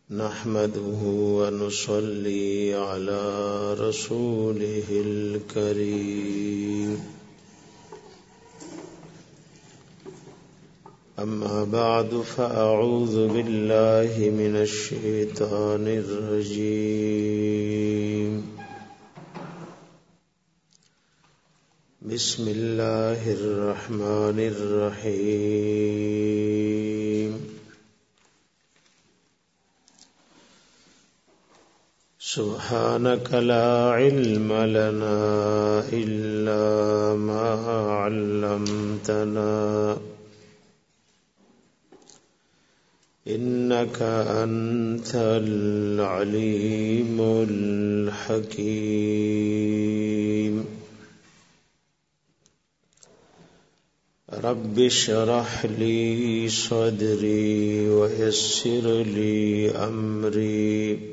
نحمده ونصلي على رسوله الكريم أما بعد فأعوذ بالله من الشيطان الرجيم بسم الله الرحمن الرحيم سبحانك لا علم لنا إلا ما علمتنا إنك أنت العليم الحكيم رب اشرح لي صدري ويسر لي أمري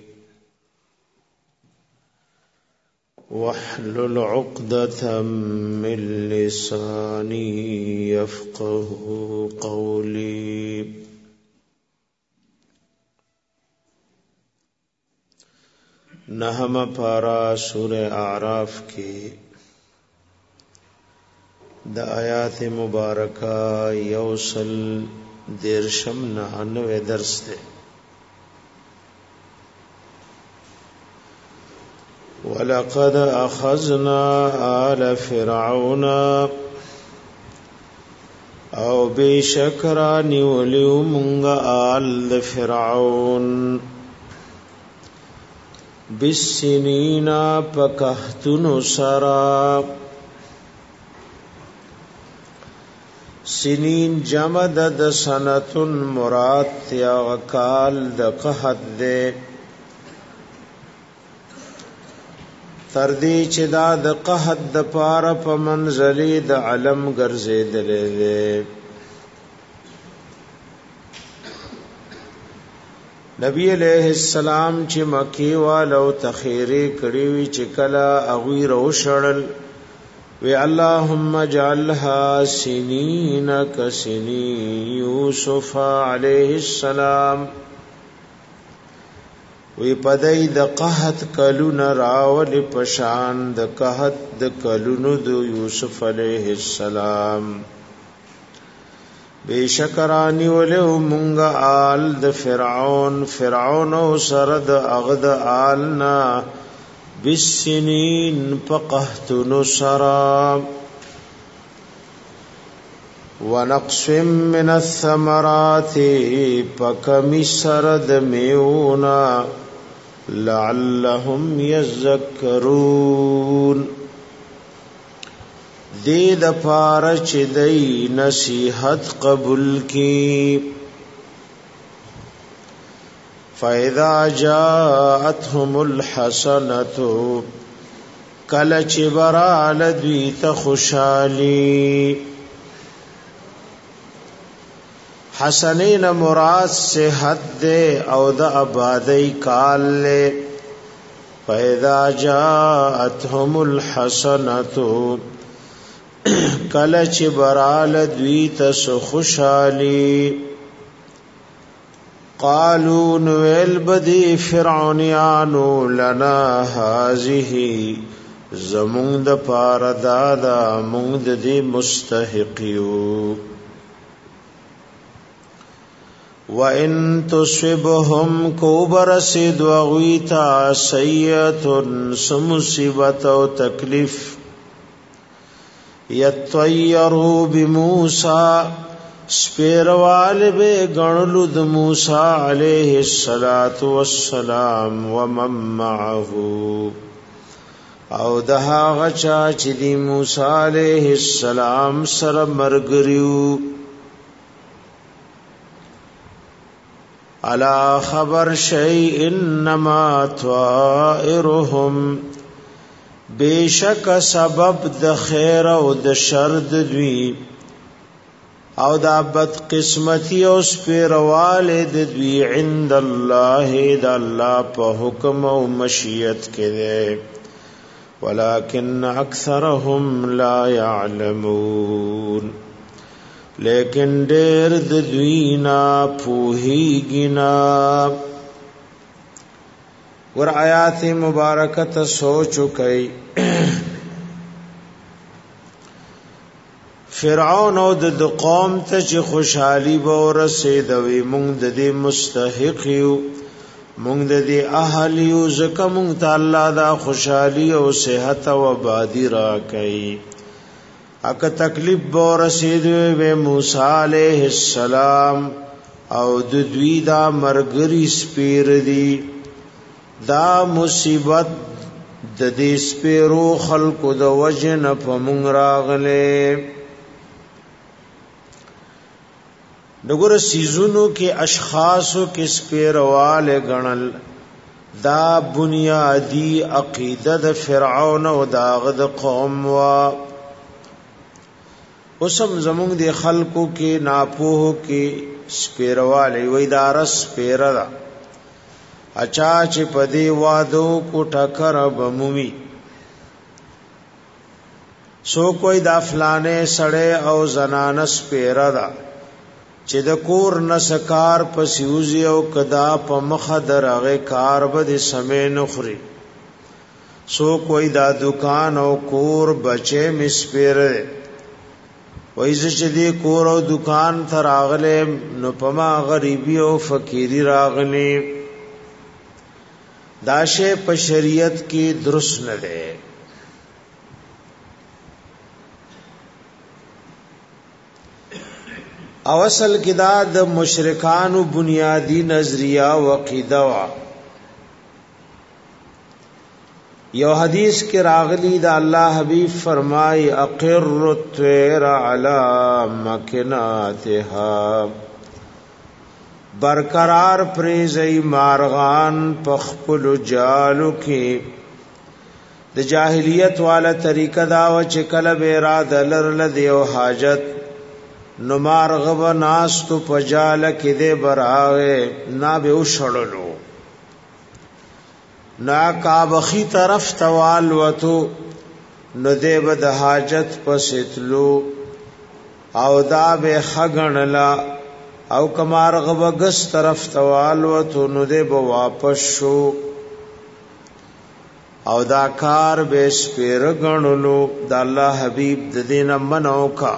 واحلل عقدة من لساني يفقه قولي نحم پارا سورہ اعراف کی دا آیات مبارکہ یوصل دیرشم 99 درس دے وَلَقَدْ أَخَذْنَا آلَ فِرْعَوْنَ او بشکرانی ولیو منگا آل فرعون بالسنین پکہتن سرا سنین جمد د سنتن مراد یا وکال د قحط دے تردی چې دا د قحط د پاره په منزلی د علم ګرځیدلې ده نبی علیہ السلام چې مکی والو تخیری کړي وی چې کلا اغوی رو شړل وی اللهم اجعلها سنین کسنی یوسف علیہ السلام وی پدای د قحط کلون راول پشان د قحط د کلونو د یوسف علیہ السلام بشکرانی ولو مونږه آل د فرعون او سرد اغد آلنا بالسنین فقحت نسرا ونقص من الثمرات فكم سرد میونا لعلهم يذكرون دید پارچ دی نصیحت قبول کی فَإِذَا جَاءَتْهُمُ الْحَسَنَةُ کلچ برال دویت خوشالی حسنین مراد صحت دے او دا آبادی کال لے فَإِذَا جَاءَتْهُمُ الْحَسَنَةُ کلچ برال دویت خوشالی قالوا نویل بدی فرعونیانو لنا هذه زمونگ دا پاردادا مونگ دی مستحقیو وَإِن تُصِبْهُمْ كُبْرَسِدْ وَغُيْتَا سَيِّئَةٌ سُمُصِبَةٌ و تکلیف يَتْطَيَّرُوا بِمُوسَى سپیروال بے گنلو د موسی علیہ السلام ومن معه او دها غچا چې دی موسی علیہ السلام سره مرګریو الا خبر شیء انما طائرهم بیشک سبب د خیر او د شر د دوی او دا بد قسمتی او سپیرواله د دوی عند الله د الله په حکم او مشیت کې ده ولكن اکثرهم لا يعلمون لیکن ډېر د دوی نه پوهیږي نه ور آیات مبارکت سوچ کئ فرعون او د قوم ته چې خوشحالي به ورسېدوي مونږ د دې مستحق یو مونږ د دې اهل یو ځکه مونږ ته الله دا خوشحالي او صحت او آبادی راکړي اګه تکلیف به ورسېدوي موسی عليه السلام او د دوی دا مرګري سپیر دي دا مصیبت د دې سپیرو خلقو د وجن په مونږ راغله دغه سيزونو کې اشخاصو کې سپیرواله غنل دا بنیادی عقیده د فرعون او داغه د قوم وا اوسم زمونږ د خلقو کې ناپوه کې سپیرواله وې دارس سپیرا اچا چې پدی وادو کو ټکر بمومي سو کوئی دا فلانه سړی او زنانس پیرا دا چې د کور نسکار پسیوزی او کدا په مخ درغه کار به سمې نخري سو کوئی دا دکان او کور بچي مسپیره وایز چې دی کور او دکان تر اغله نو پما غریبی او فقيري راغلي داشه په شریعت کې درست نه ده او اصل کې دا د مشرکانو بنیادی نظریه او عقیده وا یو حدیث کې راغلی دا الله حبیب فرمای اقر الطير على مكناتها برقرار پریزی مارغان پخپل جالو کې د جاهلیت والا طریقه دا و چې کله به را دلر دیو حاجت نو مارغب ناس تو پجال کې دې براغه نا به وشړلو نا کابخی طرف توال وتو نو دې بد حاجت پسیتلو او دا به خغنلا او کمارغب غس طرف توال وتو نو دې به واپس شو او دا کار به سپیر غنلو د الله حبیب د دینه منو کا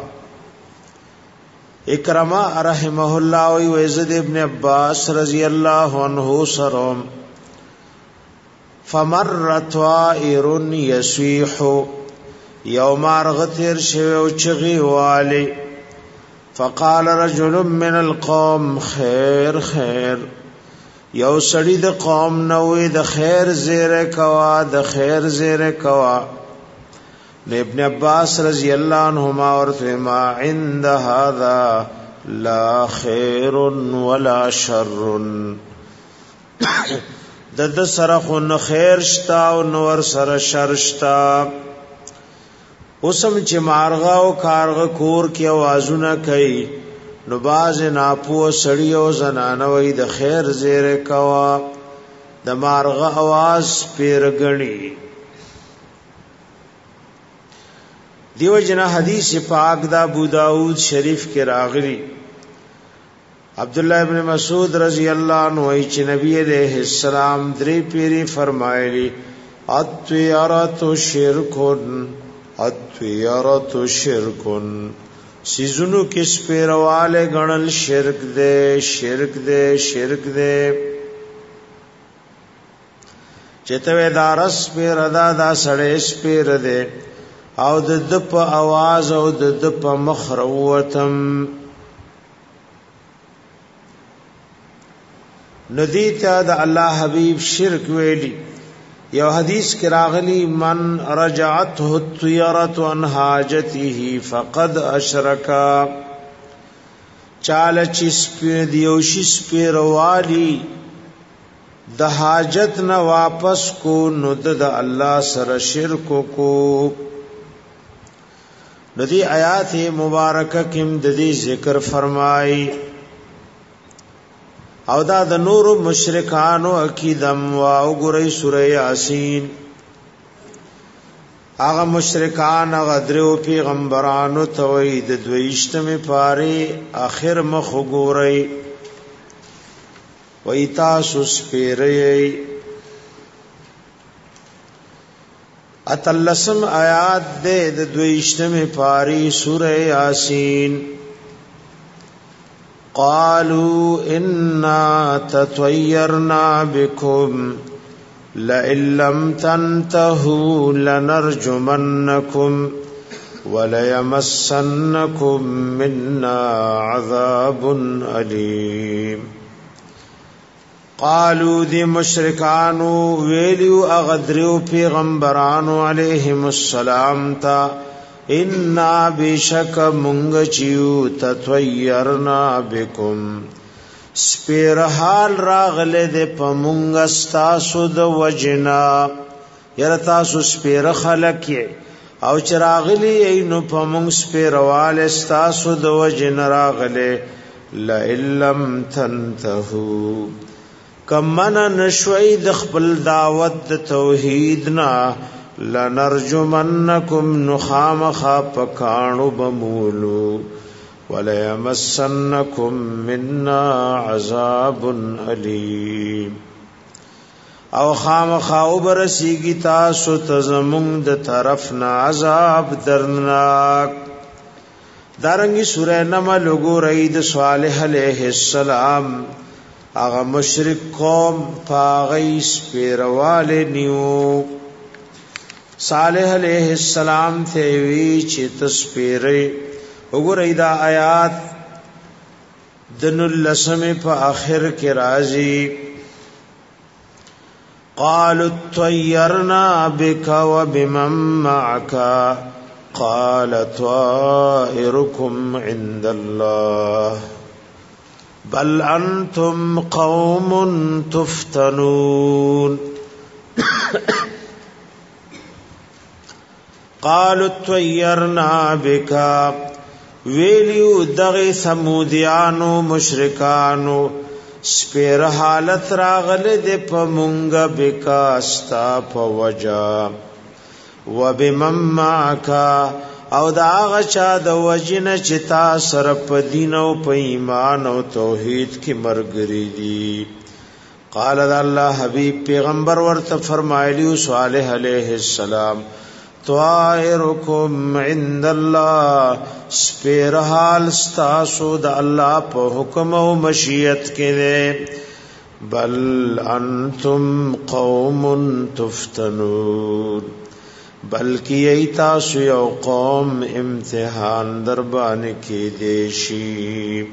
اکرمہ رحمه الله او عزت ابن عباس رضی الله عنه سرم فمرت طائر يسيح يوم ارغتر شو چغي والي فقال رجل من القوم خير خير یو سړی د قوم نوې د خیر زیره کوا د خیر زیره کوا ابن عباس رضی اللہ عنہما ورث ما عند هذا لا خیر ولا شر د سره خو نه خیر شتا او نور سره شر شتا اوسم چې مارغه او کارغه کور کې आवाजونه کوي نو باز ناپو سړی او زنانه وي د خیر زیره کوا د مارغه आवाज پیرګنی دیو جنا حدیث پاک دا ابو داود شریف کے راغلی عبداللہ ابن مسعود رضی اللہ عنہ چې نبی علیہ السلام درې پیری فرمایلی اطیرت شرکن سیزونو کس پیرواله غنل شرک دے چته دارس پیر ادا دا سړې سپیر دے او د په आवाज او د په مخروتم ندی ته د الله حبیب شرک ویلی یو حدیث کې راغلی من رجعته الطيره عن حاجته فقد اشرك چال چې سپیر دیو شي سپیروالی د حاجت نه واپس کو نو د الله سره شرک کو ندی آیات مبارکه کم د دې ذکر فرمای او دا د نور مشرکانو عقیدم او ګورې سورې یاسین هغه مشرکان هغه درو پیغمبرانو توحید دویشتمه پاره اخر مخ ګورې وای تاسو سپیرې اتلسم آیات دے د دویشتم پاری سورہ یاسین. قالوا انا تطیرنا بكم لئن لم تنتهوا لنرجمنكم وليمسنكم منا عذاب أليم. قالوا دی مشرکانو ویلیو اغدریو پیغمبرانو علیہم السلام تا انا بشک منگ چیو تطویرنا بکم سپیرحال راغل دے پا منگ استاسو دا وجنا یرتاسو سپیر خلقی او چراغلی اینو پا منگ سپیروال استاسو دا وجنا راغلے لئن لم تنتهو کمنا نشوی د خپل دعوت توحیدنا لنرجمنکم نخامخا پکانو بمولو ولیمسنکم منا عذاب علیم او خامخا برسیگی تاسو تزمون د طرفنا عذاب درناک. دارنگی سورہ نمل گو رئید صالح علیہ السلام اغا مشرک قوم پاغیس پیروال نیو. صالح علیہ السلام تیوی چی تسپیری اگر ایدہ آیات دن اللسم پا آخر کے رازی. قالوا اطیرنا بکا و بمن معکا قال طائرکم عند اللہ بل انتم قوم تفتنون. قالوا اطیرنا بکا ویلیو دغی ثمودیانو مشرکانو سپیر حالت راغل دے پا منگا بکا استا پا وجا و بمن معکا او دا آغا چا دا وجن چتا سر پا دین و پا ایمان و توحید کی مرگری دی. قال دا اللہ حبیب پیغمبر ورطا فرمائلیو صالح علیہ السلام طائرکم عند اللہ سپیرحال ستاسو دا اللہ پا حکم و مشیت کے دے بل انتم قوم تفتنون بلکہ یہی تاسو یو قوم امتحان دربان کی دیشی.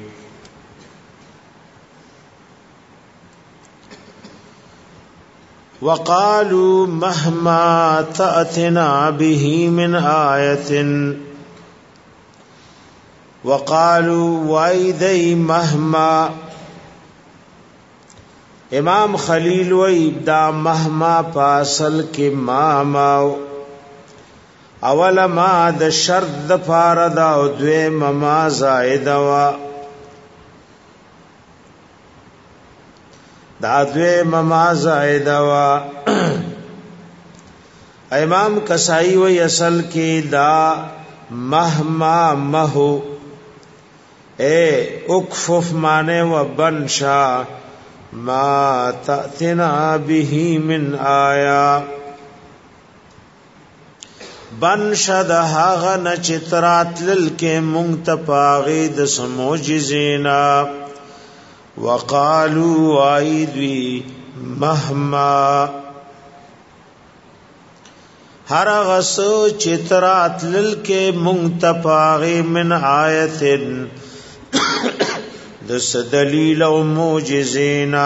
وقالوا مهما تأتنا به من آیت وقالوا وایدی مهما. امام خلیل ویبدا مهما پاسل کی ماماو اول ما د شرط د پاره دا او دوی مما زائد وا دا دوی مما زائد وا. امام کسائی وی اصل کی دا مهما مہو اے اکفف مانے و بنشا ما تأتنا به من آیا بنشد هاغ نچترات للکے منتپاغی دس موجزینا. وقالوا آئیدوی مهما ہر غسو چترات للکے منتپاغی من آیتن دس دلیل و موجزینا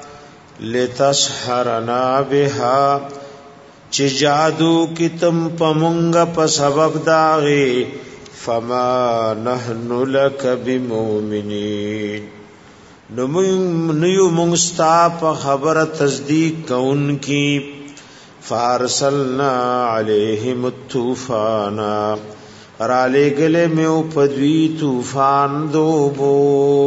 لتسحرنا بها چی جادو کی تم پمنگ پا سبب داغی فما نحن لک بمومنین نیو منگستا پا خبر تصدیق کون کی. فارسلنا علیہم الطوفانا رالے گلے میں پدوی طوفان دوبو.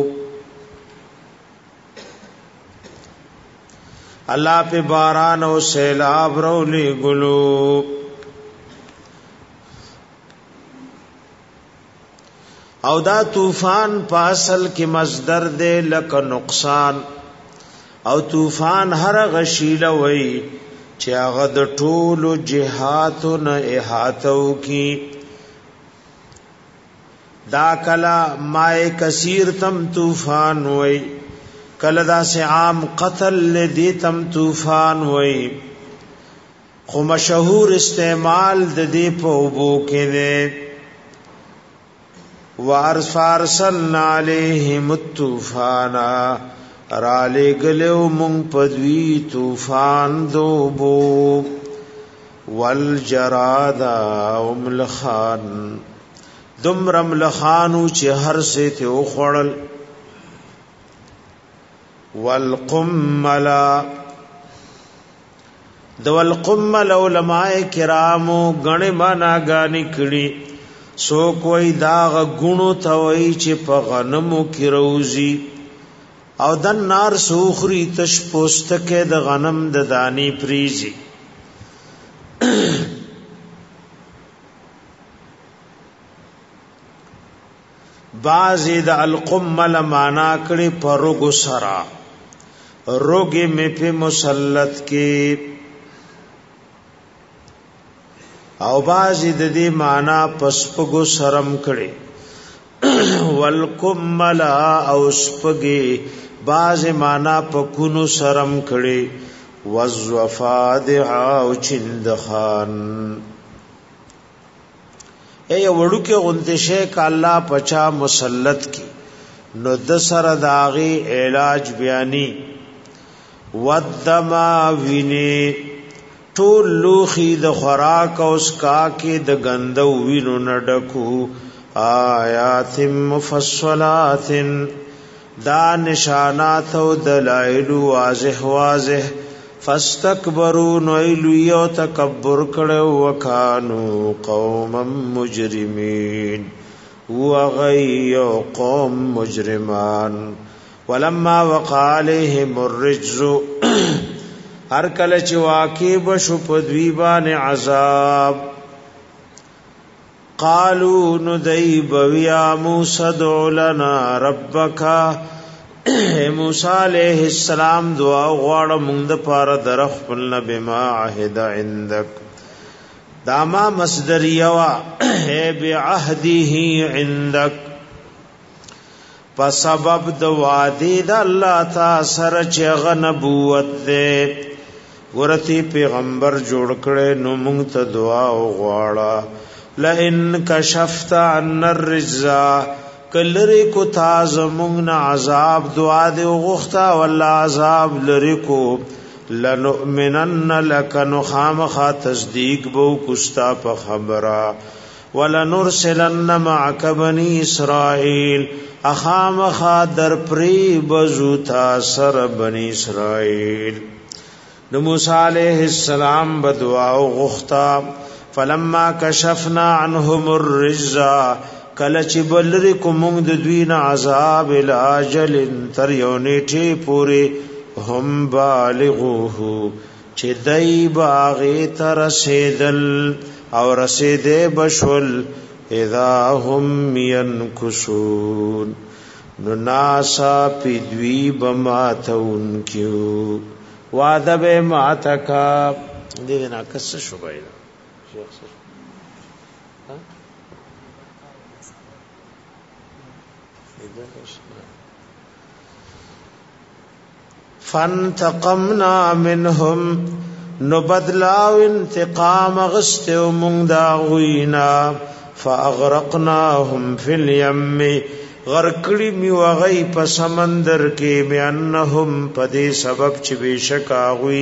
اللہ پہ باران و سیلاب رولی گلو. او دا طوفان پاسل کی مصدر دے لک نقصان او طوفان ہر غشیل وی چې هغه د ټولو جهاتونو احاطو کی دا کلا ماء کثیر تم طوفان وای کلا دا سے عام قتل لدی تم طوفان وای خو مشهور استعمال د دې په وبو کې ده وارسلنا علیهم الطوفان را لګلو مونږ په دوی طوفان دوبو والجراد وملخان دمرم لخانو چې هر څه ته وخړل والقمل دول قمل علماء کرامو غنه معنا غاني کړي سو کوئی داغ غونو توي چې په غنمو کې روزي او د نار سوخري تش پوستکه د غنم د دانی پریزي بعضی د القمل معنا کړي پرغو سرا روګي می په مسلط کې او بعضی د دې معنا پسپغو شرم کړي والقمل او سپغي بعضی معنا پکونو شرم کړي وزفادع او چندخان اے وړو کې غونته شي ک الله پچا مسلط کی نو د سره داغي علاج بیانی ودما ویني ټول لوخي د خوراک او اسکا کې د غندو وینو نډکو آیات مفصلات دا نشانات او دلائل واضح واضح فاستكبروا نویلو تکبر کړو وکانو قوما مجرمین وغیو قوم مجرمان ولما وقع عليهم الرجز هر کله چې واقع بشو په دوی باندې عذاب قالوا ندیب ویا موسی ادع لنا ربک موسی علیہ السلام دعا غواړه مونږ د پاره درخپل بما عهد عندك داما مصدریه وا ہے بعهده عندك په سبب د وعده د الله تعالی سره چې غ نبوت ده ورته پیغمبر جوړ کړي نو مونږ ته دعا وغواړه لئن کشفت عنا الرجزا کلری کو تاز مونږ عذاب دعا دې وغوښتا والله عذاب لری کو لنؤمنن لك نخامخ تصدیق بو کستا په خبره ولنرسلن معك بني اسرائيل اخامخ در پری بزوتا سر بني اسرائيل نو موسی علیہ السلام بدعا وغوښتا فلما كشفنا عنهم الرجزا کله چې بلری کوم د دوی نه عذاب الاجل تر یو نیټه پوری هم بالغوه چې دای باغې تر رسیدل او رسیدې بشول اذا هم ينكسون نو ناسا پی دوی بماتون کیو وعده به ماتکا دې نه کس شوبای شیخ فانتقمنا منهم نبدلاو انتقام غستو مونږ دا غوینا فاغرقناهم فی الیم غرقلی می وغی په سمندر کې بانهم پدې سبب چې بشکا غوی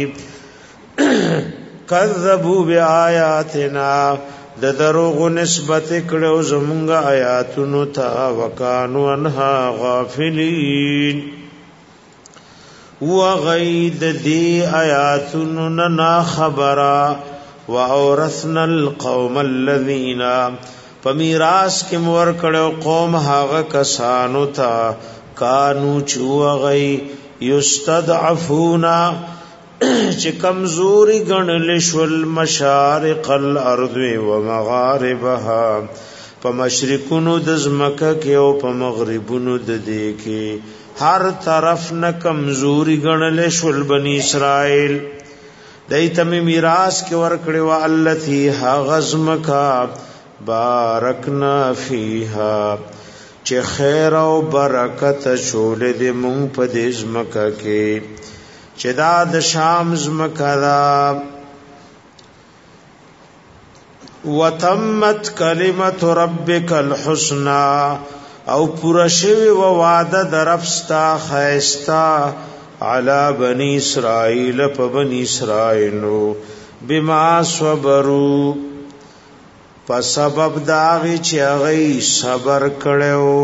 کذبوا بیااتنا د دروغ نسبت کړو زمونږ آیاتونو ته وکانو انها غافلین وغید دی آیاتونو نا خبرا واورثنا القوم الذین فمیراث کې مور کړو قوم هاغه کسانو ته کانو چوغی یستضعفونا چې کمزوري ګڼل شول مشارق الارض و مغاربها په مشرقونو د زمکه کې او په مغربونو د دې کې هر طرف نه کمزوري ګڼل شول بنی اسرائیل دایته میراث کې ورکړې وا التی غزمکا بارکنا فیها چې خیر او برکت شولې دې مونږ په دې ځمکه کې چې دا د شام ځمکه دا وتمت کلمت ربک الحسنا او پورا شوی و وعده درفستا خیستا علی بنی اسرائیل په بنی اسرائیلو بما صبروا په سبب داغي چې هغه صبر کړو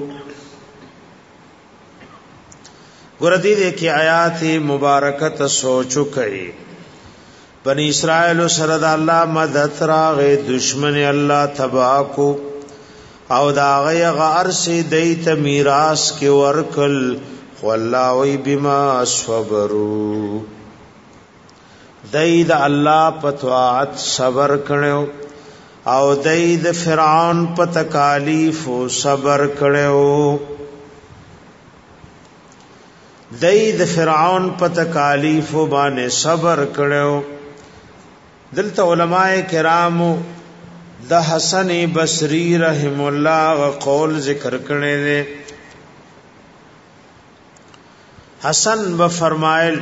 ګور دې کې آیات مبارکه سوچو کوي بنی اسرائیل سره د الله مدد راغې دشمن الله تبا کو او داغه غار سي دیت میراث کې ورکل والله وی بما صبروا دید الله پتوات صبر کړو او دید فرعون په تکالیف صبر کړو دید فرعون په تکالیف باندې صبر کړو دلته علماء کرامو د حسن بصری رحم الله قول ذکر کړي دي حسن و فرمایل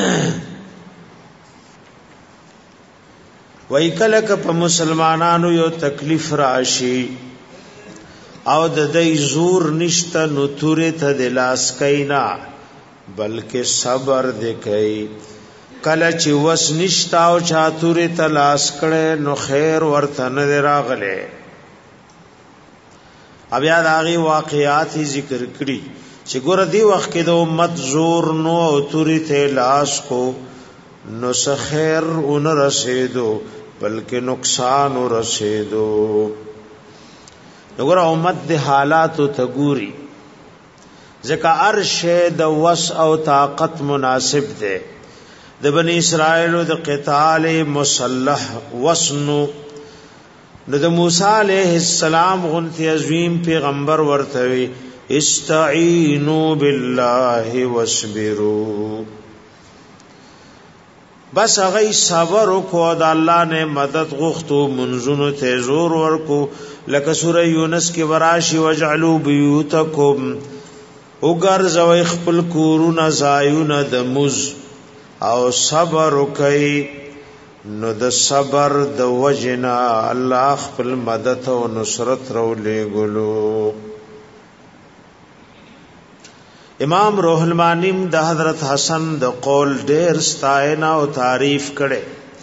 وای کله ک په مسلمانانو یو تکلیف راشي او د دې زور نشته نو تورې ته د لاس کینا بلکې صبر دې کوي کله چې وس نشتا او چاتورې ته لاس کړي نو خیر ورته نه راغله بیا داغي واقعات ذکر کړي چې ګور دی وخت کې د امت زور نو او تورې ته لاس کو نو خیر اون رسیدو بلکې نقصان رسیدو وګوره امت د حالات ته ګوري ځکه ارشه د وس او طاقت مناسب ده د بنی اسرائیل د قتال مسلح وسنو د موسی علیہ السلام غنتی عظیم پیغمبر ورته استعینوا بالله واصبروا بس هغه صبر کو د الله نه مدد غوښتو منځونو ته زور ورکو لکه سوره یونس کې وراشي وجعلوا بیوتکم وګرځوي خپل کورونه زایونه د مز او صبر کوي نو د صبر د وجنا الله خپل مدد او نصرت رولې ګلو امام روح المانیم د حضرت حسن د قول ډیر ستاینا او تعریف کړي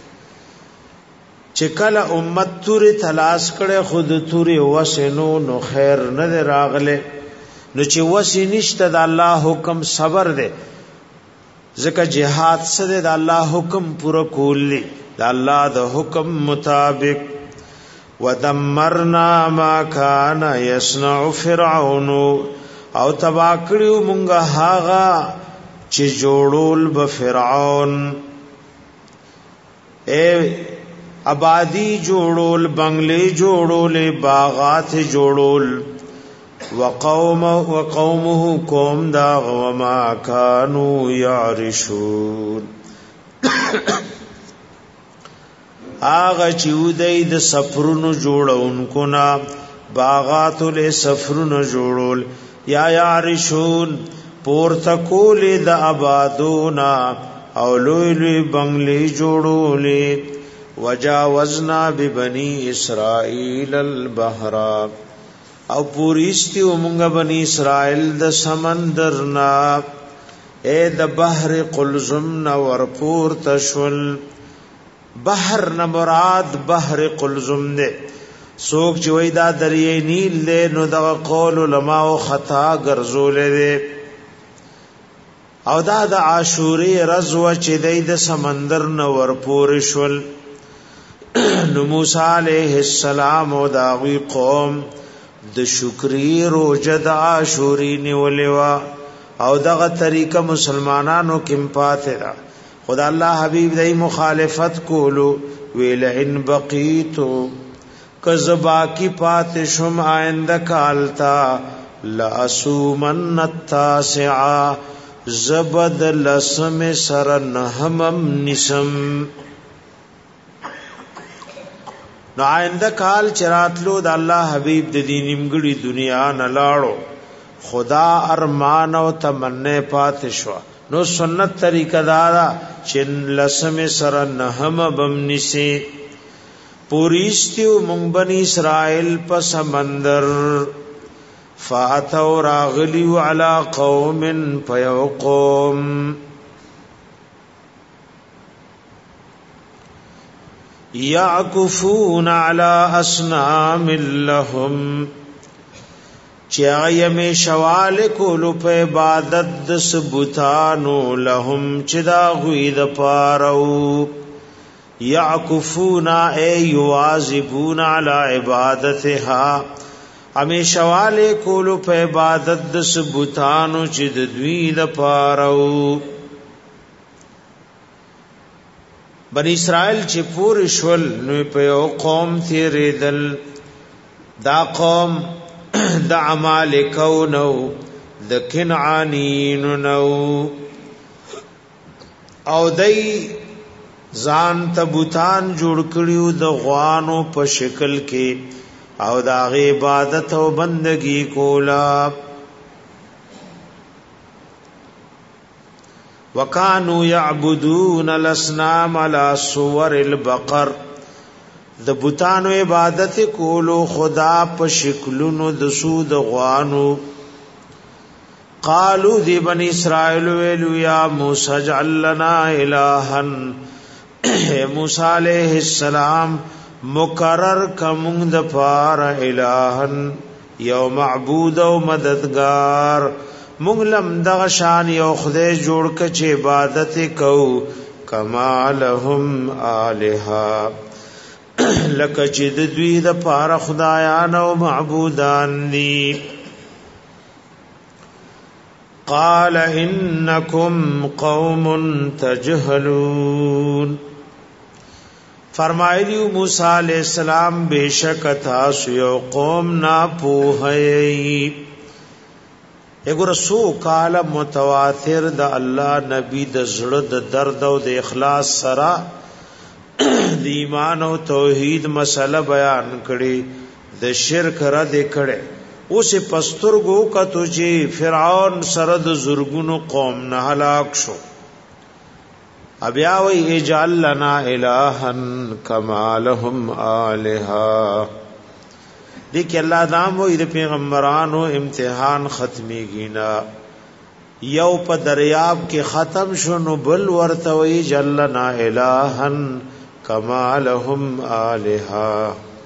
چې کله امت توري تلاش کړي خود توري وسنو نو خیر نه راغله نو چې وسی نشته د الله حکم صبر ده ځکه جهاد سره د الله حکم پوره کولی د الله د حکم مطابق ودمرنا ما كان يصنع فرعون او تباکړو مونږه هاغه چې جوړول به فرعون آبادی جوړول بنگلې جوړول باغات جوړول وقومه قوم دا وما كانوا يعرشون آغا چودای د سفرونو جوړونکو نا باغات له سفرونو جوړول یا یعرشون پورتکول د آبادونا او لوی لوی بنگلې جوړولې وجاوزنا ببني اسرائيل البحر او پوریستی ومونگا بنی اسرائیل د سمندر نا اے د بحر قلزم نا ورپور تشول بحر نا مراد بحر قلزم دے سوک چوئی دا دریئے نیل دے نو دا قول علماء خطا گرزول دے او دا عاشوری رزو چی دی د سمندر نا ورپور شول نو موسیٰ علیہ السلام او داوی قوم د شکری روزه د عاشوری نیولوا او دغه طریقه مسلمانانو کې پاتې ده خدا الله حبیب دای مخالفت کولو ویل ان بقیتو کذبا کی پاتې شم آینده کالتا لا اسومن التاسع زبد لسم سر نهمم نسم. نو آئنده کال چراتلو د الله حبیب د دې نیمګړي دنیا نه لاړو، خدا ارمان او تمنه پات شو. نو سنت طریقه دارا چې لسم سر نهم بمنسی پوریستیو مونږ بنی اسرائیل په سمندر، فاتو راغلیو علی قوم فیو قوم یعکفون علی اصنام لهم، چاہیے میں شوال کولو پہ عبادت دس بوتانو لهم چدا غوید پارو، یعکفون اے یواظبون علی عبادتها، ہمیں شوال کولو پہ عبادت دس بوتانو چد دوید پارو. بنی اسرائیل چې پوری شول نو په یو قوم تیریدل، دا قوم د عمالقو نو د کنعانین نو، او دای ځان ته بوتان جوړ کړیو د غوانو په شکل کې، او د عبادت او بندگی کولا. وکانو یعبدون الاصنام علی صور البقر، د بوتانو عبادت کولو خدا په شکلونو د سود غوانو. قالو دی بنی اسرائیل ویلو یا موسی اجعل لنا الہا، موسی علیہ السلام مقرر کمون د پار الہا یو معبود او مددگار، مونږ لم دغه شان یو خدای جوړ ک چې عبادت کو، کما لهم الها لکه چې د دوی د پاره خدایان او معبودان دي. قال انکم قوم تجهلون، فرمایلی موسی علیہ السلام بیشک تاسو یو قوم ناپوهی. اګور سو کال متواتر د الله نبی د زړه د درد او د اخلاص سره د ایمان او توحید مسله بیان کړي، د شرک رد کړي. اوس پسترګو کتو چې فرعون سره د زورګونو قوم نه هلاک شو. ابیا وی اجعل لنا الها کما لهم الها. دیکھ اللہ دام وی د پیغمبرانو امتحان ختمی گینا، یو په دریاب کې ختم شو نو بل ورته وی اجعل لنا الها کما لهم الها.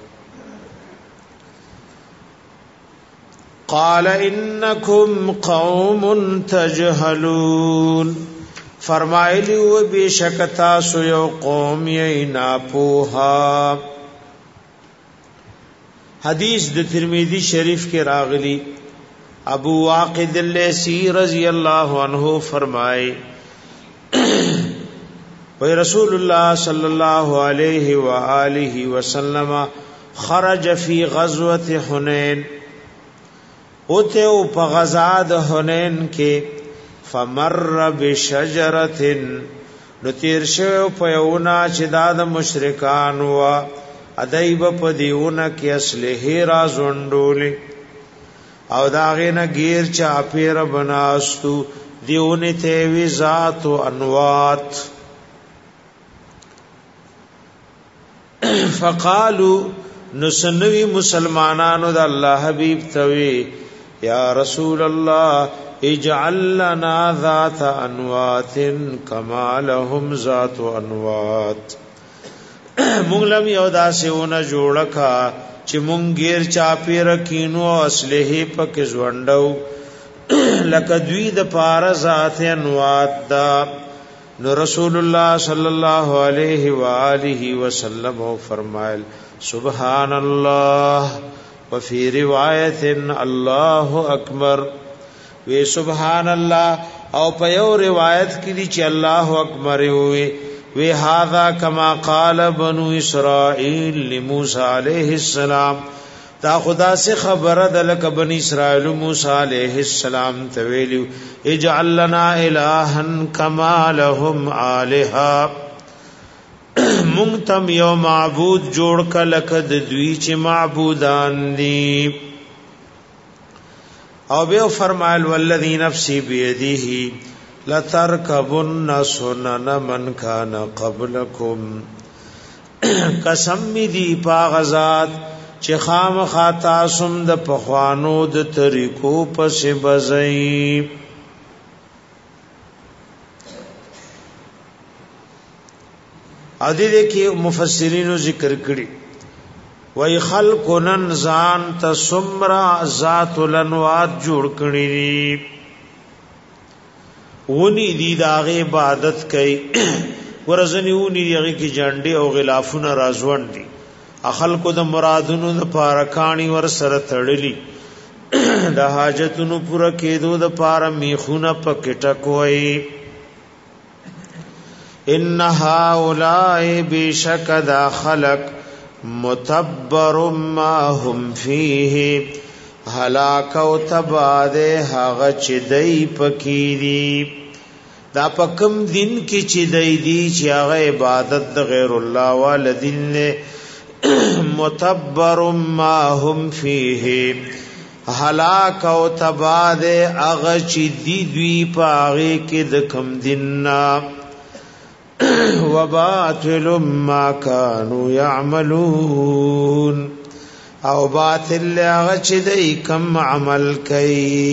قال انکم قوم تجهلون، فرمایلی و بیشک تاسو یو قوم یې ناپوها. حدیث د ترمذی شریف کې راغلی، ابو واقد اللیثی رضی اللہ عنہ فرمائے و رسول اللہ صلی اللہ علیہ وآلہ وسلم خرج فی غزوة حنین، اوتے او پا غزا د حنین کے، فمر بشجرت نو تیر شو پیونا چی دا د مشرکان وا، ادایب په دیونه کې اسلحه را زوندولې، او داغه نه غیر چا پیر بناستو، دیونه ته وی ذات او انوات. فقالو نسنوی مسلمانانو د الله حبیب توی یا رسول الله اجعل لنا ذات انوات کما لهم ذات انوات. مونږ لم یو داسونه جوړکا چې مونږ غیر چاپی رکینو اصله پک ژوندو لکه دوی د پار ذات انوات دا. نو رسول الله صلی الله علیه و آله وسلم فرمایل سبحان الله، وفي روایت الله اکبر، وی سبحان الله، او په یو روایت کې دی چې الله اکبر وی هذا کما قال بنو اسرائیل لموسی علیہ السلام، دا خدا سے خبره د لک بنی اسرائیل موسی علیہ السلام ته ویلو اجعل لنا الها کما لهم الها مونږ تم یو معبود جوړ کلک د دوی چې معبودان دي او به فرمایل والذی نفسی بیده لترکبن سنن من کان قبلکم قسم دی پاغزاد چې خامخا تاسم د پخوانو د طریقو پس بزئی ادي دې کې مفسرینو ذکر کړي وای خلقن ځان تسمرا ذات الانوات جوړ کړي ونی دي داغه عبادت کوي ورزنی ونی دغه کې جنډي او غلافونه رازوند دي خلقو د مرادونو د پارکانی ور سره تړلی د حاجتونو پوره کېدو د پار میخونه پکټه کوي ان هؤلاء بشکد خلق متبر ما هم فيه هلاك او تباد هغه چې دای پکېدی دا پکم دین کې چې دای دی چې هغه عبادت د غیر الله والدین متبر ما هم فيه هلاك او تباد هغه چې دی دوی پاغه کې د کم دیننا وباطل ما كانوا يعملون او باطل هغه چې دای کم عمل کوي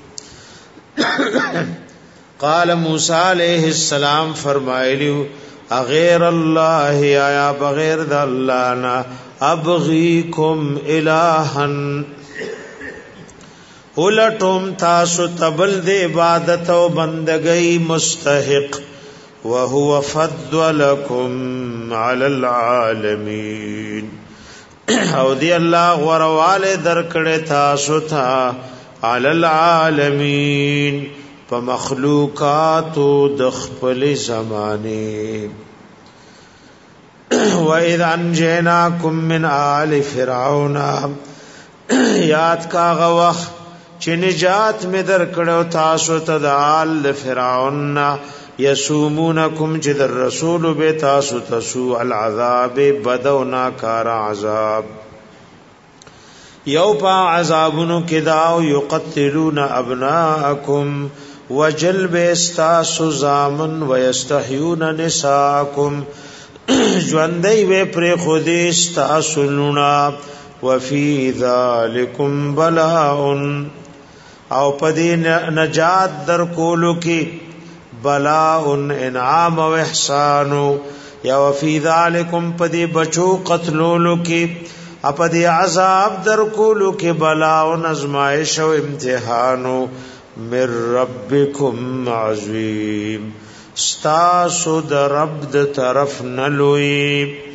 قال موسی علیہ السلام فرمایلیو اغیر الله یا بغیر د الله نا ابغيكم الہن ولټم تاسو تبل د عبادت او بندګۍ مستحق وهو فضلکم علی العالمین او دی الله ورواله درکړه تاسو ته علی العالمین په مخلوقات د خپل زمانه و اذا انجیناکم من آل فرعون یاد کا غوخ چې نجات می در کړو تاسو ته د آل فرعون یسومونکم چې در رسول به تاسو تسو العذاب بدو ناکار عذاب یو پا عذابونو کداو یقتلون ابناءکم وجلب استاسو زامن ويستحيون نساءكم ژوندۍ و پر خودي استاسو لونا وفي ذلكم بلاء او پدې نجات در کولو کې بلاء انعام او احسان یا وفي ذلكم پدې بچو قتلولو کې اپدې عذاب در کولو کې بلاء او ازمائش او امتحانو من ربکم عظیم استاسو د رب د طرف نلوی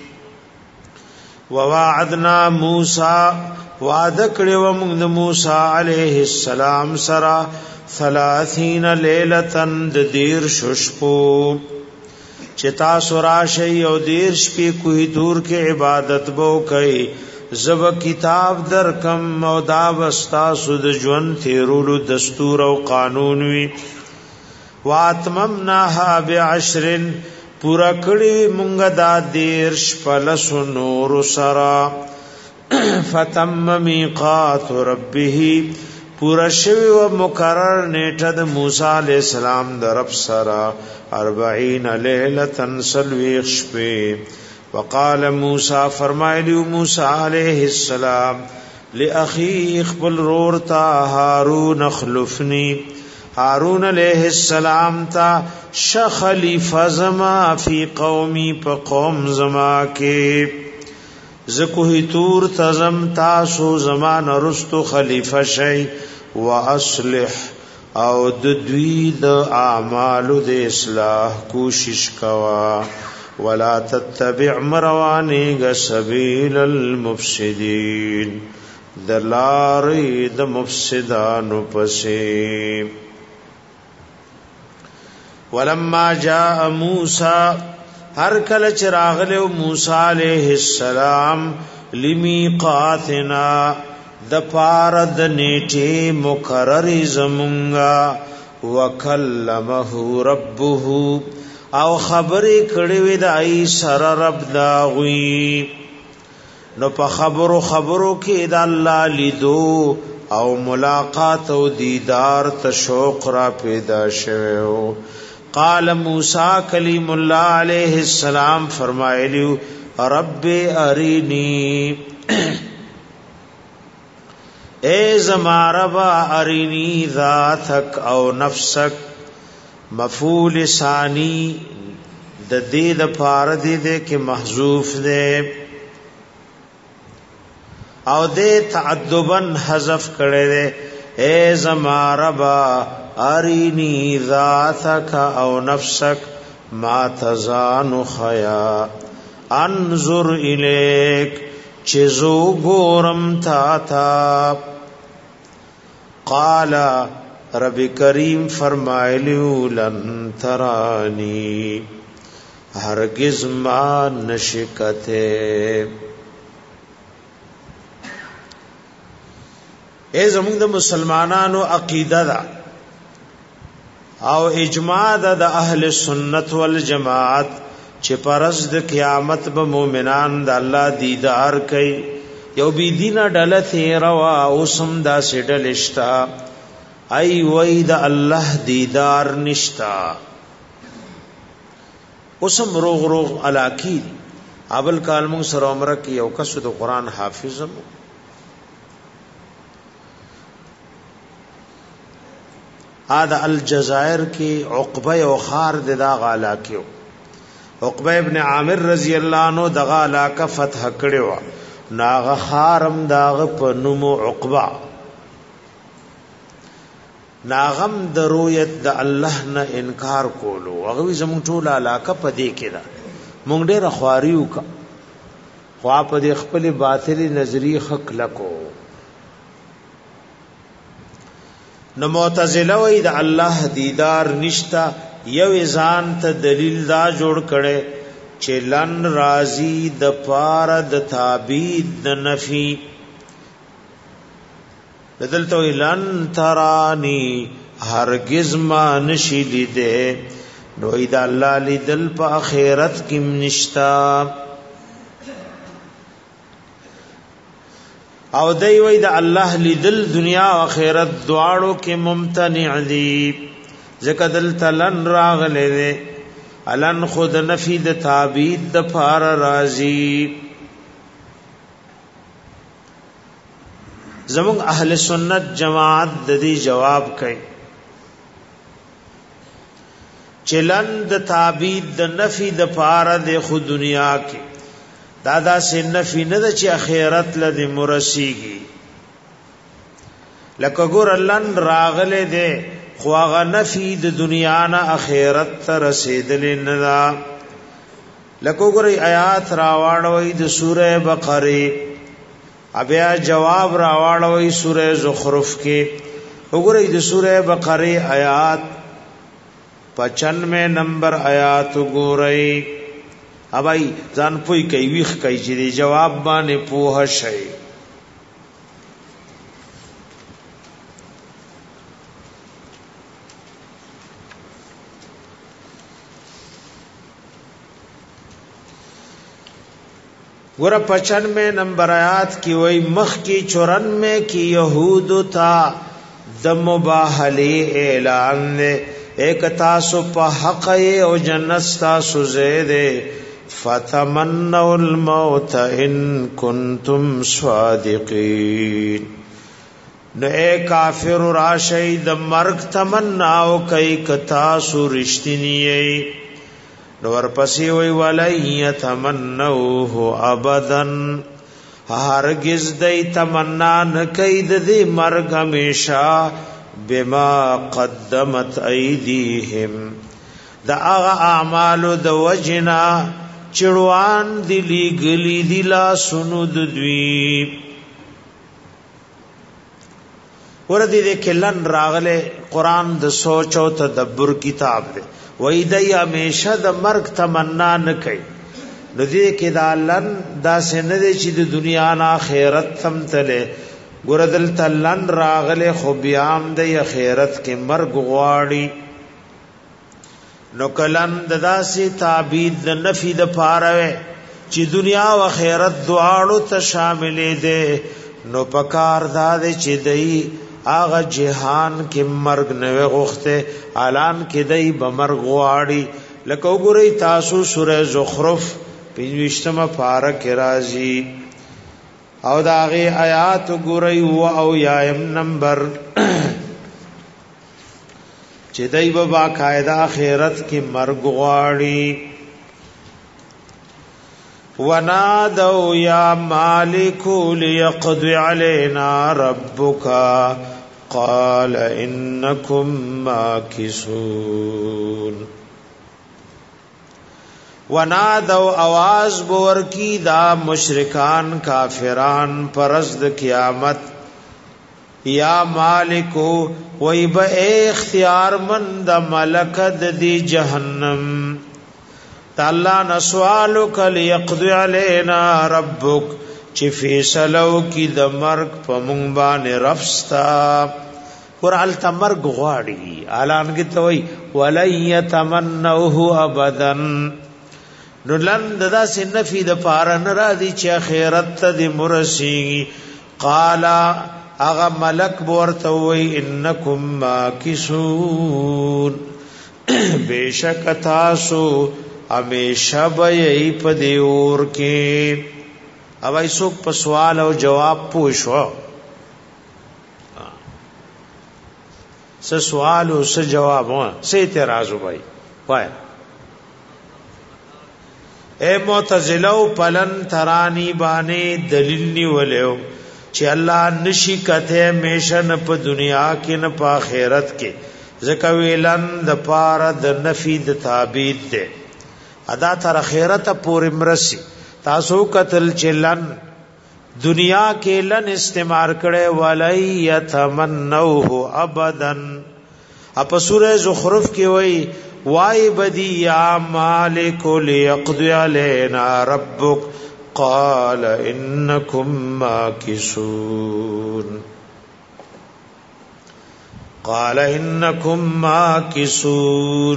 ووعدنا موسی وعده کړو موږ د موسی علیه السلام سره 30 لیلتن د دیر ششپو چې تاسو راشي او دیر شپې کوی دور کې عبادت بو کوي زب کتاب در کم او دا وستا سود ژوند تیرولو دستور او قانون وی واتممناها بعشر پورا کړی مونږ دا دیرش پلس نور سرا فتم میقات ربه پورا شوی و مقرر نیټه د موسی علی السلام د رب سرا 40 لیلۃ سلویخ شپه وقال موسی فرمایلی موسی علیہ السلام لاخی خپل رورتا هارون خلفنی هارون علیہ السلام تا شخلیفہ زما فی قومی په قوم زما کې زکوه تور تزم تاسو زمان رستو خلیفہ شی واصلح او د دوی د اعمالو د اصلاح کوشش کوا ولا تتبع مروانیگ سبیل المفسدین دلاری د مفسدانو پسی ولما جاء موسی هر کله چراغله موسی علیہ السلام لمیقاتنا د پارد نیټه مقرر زمونږه وکلمه ربه او خبرې کړې وې د ای سره رب دا غوي نو په خبرو کې د الله لیدو او ملاقات او دیدار ته شوق را پیدا شوه قال موسی کلیم الله علیہ السلام فرمایلیو رب ارینی اے زما رب ارینی ذاتک او نفسک مفعول ثانی د دې د پاره دې کې محذوف دې او دې تعدبن حذف کړي دې اے زما رب ارینی ذاتک او نفسک ما تزان خیا انظر الیک چزو ګورم تا قال رب کریم فرمایلیو لن ترانی هرگز ما نشکته اے زمونږ د مسلمانانو عقیده ده او اجماع ده د اهل سنت والجماعت چې پرز د قیامت به مؤمنان د الله دیدار کوي یو بی دینه ډله تیرا او سم دا سټل اشتا ای وای د الله دیدار نشتا اوسم روغ علاکی ابل کالمو سره عمره کې یو کس د قران حافظم هذا الجزائر کې عقبه او خار د دا علاقیو عقبه ابن عامر رضی الله عنه دغه علاقه فتح کړو ناغه خارم داغه په نومو عقبه ناغم د رؤیت د الله نه انکار کولو هغه زمون ټول علاقه په دې کې ده مونږ ډېر خواریو کا خوا په دې خپل باطلی نظری حق لکو نو معتزله وی د الله دیدار نشتا یو ځان ته دلیل دا جوړ کړي چې لن راضی د پار د تعبید د نفی بدلته لن ترانی هرگز ما نشی لیدے نو اید الله لیدل په اخرت کې نشتا او دی وی د الله لیدل دنیا او اخرت دواړو کې ممتنع دي ځکه دلته لن راغله ده الان خود نفی د تعبید د فار راضی زمون اهل سنت جماعت د دې جواب کوي چلن د تعبید د نفی د فار د خود دنیا کې دادا سے نفی نه د چې اخرت لدی مرسیږي لکه ګور لن راغله ده خو هغه نفی د دنیا نه اخرت ته رسیدل نه دا لکه ګور آیات راوړوي د سوره بقره بیا جواب راوړوي سوره زخرف کې وګورئ د سوره بقره آیات 95 نمبر آیات وګورئ اوبای ځان پوي کوي ویخ کوي چې جواب باندې پوه شي ګور 95 نمبر آیات کی وای مخ کی 94 کی یہود تا د مباهله اعلان نے ایک تاسو په حق او جنت تاسو زید فتمنوا الموت ان کنتم صادقین نو اے کافر راشی د مرگ تمنا او کای کتا سو رښتینی نو ورپسې وی ولای یتمنوه ابدا هرگز دای تمنا نه کید دې مرگ همیشا بما قدمت ایدیهم دا هغه اعمال د وجنا چړوان دی لګلی دی لا سنود دوی ورته دې کلن راغله قران د سوچ او تدبر کتاب دی وای دی همیشه د مرگ تمنا نه کوي نو دې کې دا لن دا سن دې چې د دنیا نه آخرت تم تله ګردل تلن راغله خو بیام د آخرت کې مرګ غواړي نو کلن داسې تعبید د نفي د پاره چې دنیا او آخرت دواړو ته شاملې ده نو پکار دا دې چې دای هغه جهان کې مرګ نه غوښته اعلان کې دای بمرګ غواړي لکه وګورئ تاسو سوره زخرف 25مه پاره کې راځي او داغه آیات وګورئ او یایم نمبر چې دای په باقاعده آخرت کې مرګ غواړي ونادوا یا مالک ليقض علينا ربك قال انکم ماکثون ونادوا आवाज بور کی دا مشرکان کافران پرزد قیامت یا مالکو وی با اختیار مند ملکد دی جہنم تعالی نسوالک لیقضی علینا ربک چی فیصلو کی د مرگ پا منبان رفستا قرآن تا مرگ غاڑی اعلان کی توی ولن یتمنوه ابدا نو لند دا سنفی د پارن را دی چی خیرت تا دی مرسی قالا اغا ملک بورتوی انکم ماکسون بیشک تاسو ہمیشہ بیئی پا دیور کی اب ایسوک پا سوال او جواب پوشو سا سوال او سا جواب سے اعتراض بھائی وائے اے معتزلو پلن ترانی بانے دلیل نیولیو چې الله نشي کته میشن په دنیا کې نه په آخرت کې ځکه ویلن د پاره د نفي د تعبید ده ادا تر آخرت پورې مرسي تاسو قتل چلن دنیا کې لن استعمال کړي ولای یتمنوه ابدا اپ سوره زخرف کې وای وای بدی یا مالک لیقضی علینا ربک قال انکم ماکثون قال انکم ماکثون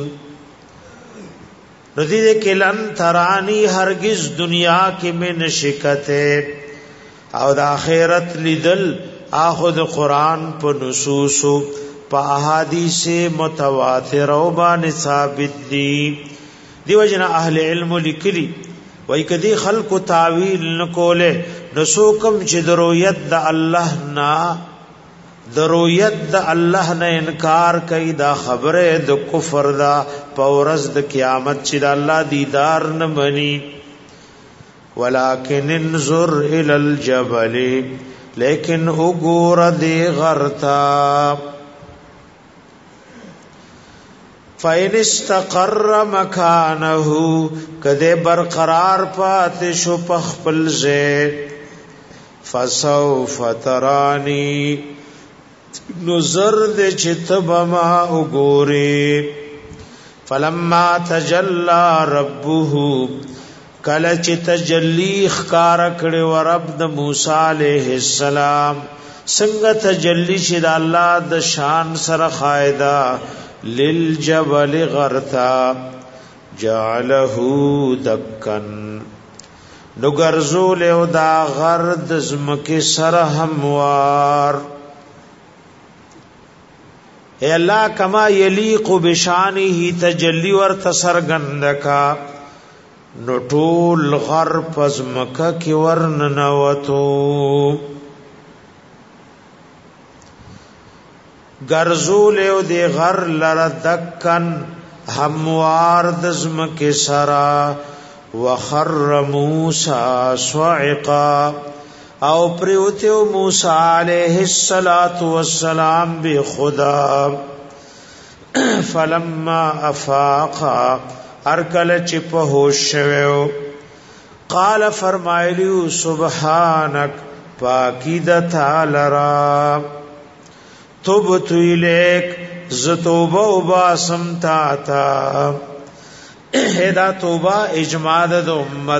ردی دے کلن ترانی ہرگز دنیا کی من شکتے او دا آخرت لیدل آخد قرآن پا نصوصو پا احادیث متواتر و بان ثابت دی وجنا اہل علم لکلی وای کدی خلق تعویل نکوله نسوکم چې درویت د الله نه انکار کوي دا خبره د کفر دا پورز د قیامت چې د الله دیدار نه مني ولکن انظر الى الجبل لیکن وګور دی غرتا فَإِنِ اسْتَقَرَّ مَكَانَهُ کده برقرار پات شو پخپل زه فَسَوْفَ تَرَانِي نظر دے چتبما اگوری فَلَمَّا تَجَلَّى رَبُّهُ کلچ تجلی اخکار کڑی ورب د موسیٰ علیہ السلام سنگ تجلی شد اللہ د شان سر خائدہ للجبل غرتا جعله دکن نگرزو لیو دا غرد زمکی سر هموار اے اللہ کما یلیق بشانی ہی تجلی ورت سرگندکا نطول غر پزمکا کی ورننوتو گرزول او دی غر لردکن هموار دزم کے سرا وخر موسیٰ صعقا او پریوتیو موسیٰ علیہ السلام بی خدا فلما افاقا ارکل چپ ہوش شویو قال فرمائلیو سبحانک پاکی دتا لرا تبت الیک زتوبہ باسم تاتا دا توبه اجماع د امت.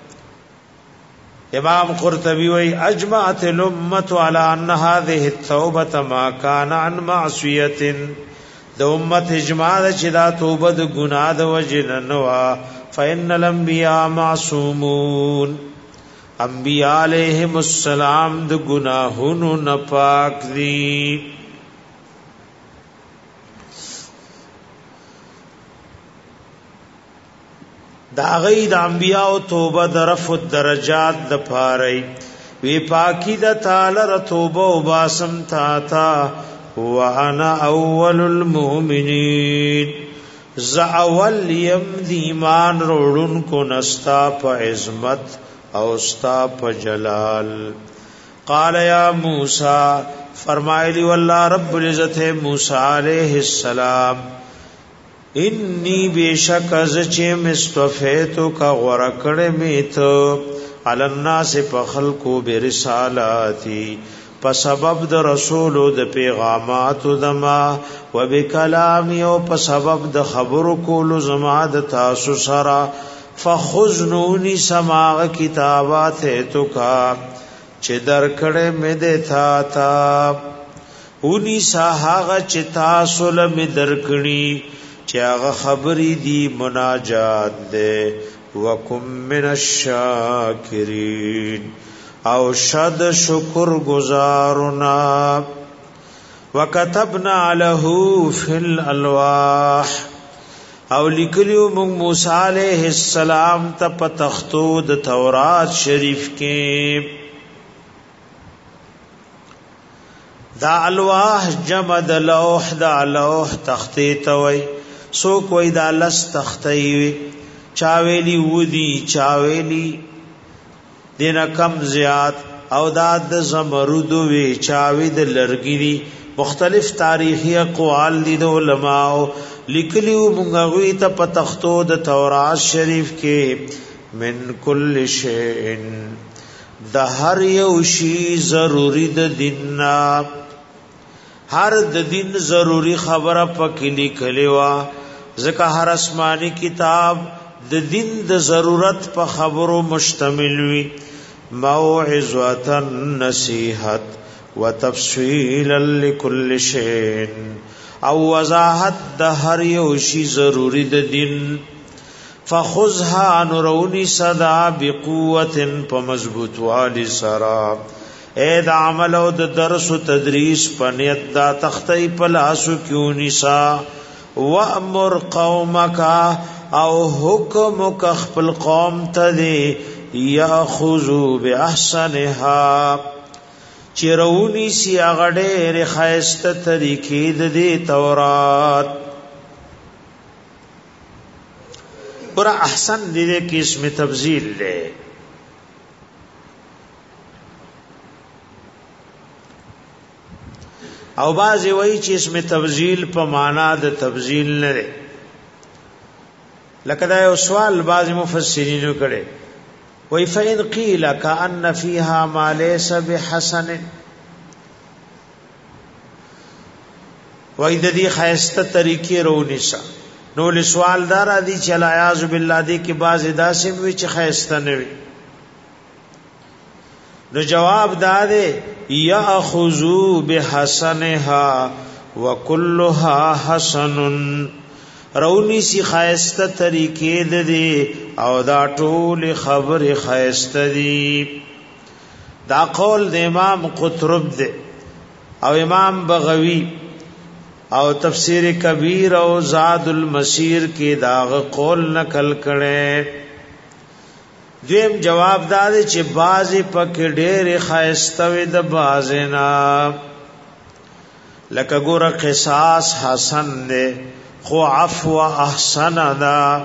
امام قرطبی وی اجمعت الامه على ان هذه التوبه ما كان عن معصيه. د امت اجماع چې دا توبه د ګناه د وجه نه وا. فإن الانبیاء معصومون، انبیاء علیہم السلام د گناہونو نه پاک دي. دا غي د انبیاء توبه د رفع الدرجات د پاره وی پاکی د تعالی ر توبه او باسم تا وانا اول المؤمنین. ز اول یم دی ایمان روڑن کو نستا پا عظمت او ستا پا جلال. قال یا موسیٰ، فرمائلی واللہ رب العزت موسیٰ علیہ السلام، انی بیشک از چیم استوفیتو کا غرکڑ میتو علی الناس پا خلقو برسالاتی، په سبب د رسولو د پیغاماتو دما و بکلامی او په سبب د خبرو کولو زما د تاسو سره. فخذنونی سماغ کتابات تو کا چې درکړې مې د تا اونی ساغه چې تاسو له مې درکړي چې هغه خبرې دی مناجات ده. وکم من الشاکرین، او شد شکر گزارنا. وکتبنا له فی الالواح، او لکلیو مونږ موسی علیہ السلام ته په تختو د تورات شریف کې. دا الواح جمع د لوح، دا لوح تختی توي سوک وای دا لس تختی چاویلی ودی چاویلی دینا کم زیاد او داد زمرود وی چاوی د لرګی. مختلف تاریخی اقوال دي د علماء لیکلیو مونږ غوی ته په تختو د تورات شریف کې من کل شیء، د هر یو شی ضروری د دین، هر د دین ضروری خبره پکې لیکلی وا. ځکه هر آسمانی کتاب د دین د ضرورت په خبرو مشتمل وي. موعظه نصیحت وتفصیلا لكل شیء، او وضاحت د هر یو شی ضروری د دین. فخذها نورونی صدا بقوه، په مضبوط والی سرا. اے د عمل او د درس او تدریس پنیت دا تختی پلاسو کیو نسا. وامر قومک، او حکم خپل قوم ته دی یاخذو باحسنها، چرونی سی اغډه خیسته طریقې د دې تورات. پر احسن دې کې اسم تفضیل ده. او بعضی وایي چې اسم تفضیل په معنا د تفضیل نه ده. لکه دا یو سوال بعضی مفسرینو کړي، وای فإن قیل کأن فیها ما ليس بحسن، وای د دې خیسته طریقې رونیسا. نو له سوال دار ادي چې الیاذ بالله دې کې بعضی داسې وی چې خیسته نه وي. نو جواب داده یاخذو بحسنها وکلها حسن، رونی سی خیسته طریقې د دې او دا ټول خبر خیسته دي. دا قول د امام قطرب ده او امام بغوی او تفسیر کبیر او زاد المسیر کې دا قول نقل کړي. دویم جواب داده چې بازی پکې ډېر خیسته وي د بازینا. لکه ګوره قصاص حسن ده، خو عفو احسن دا،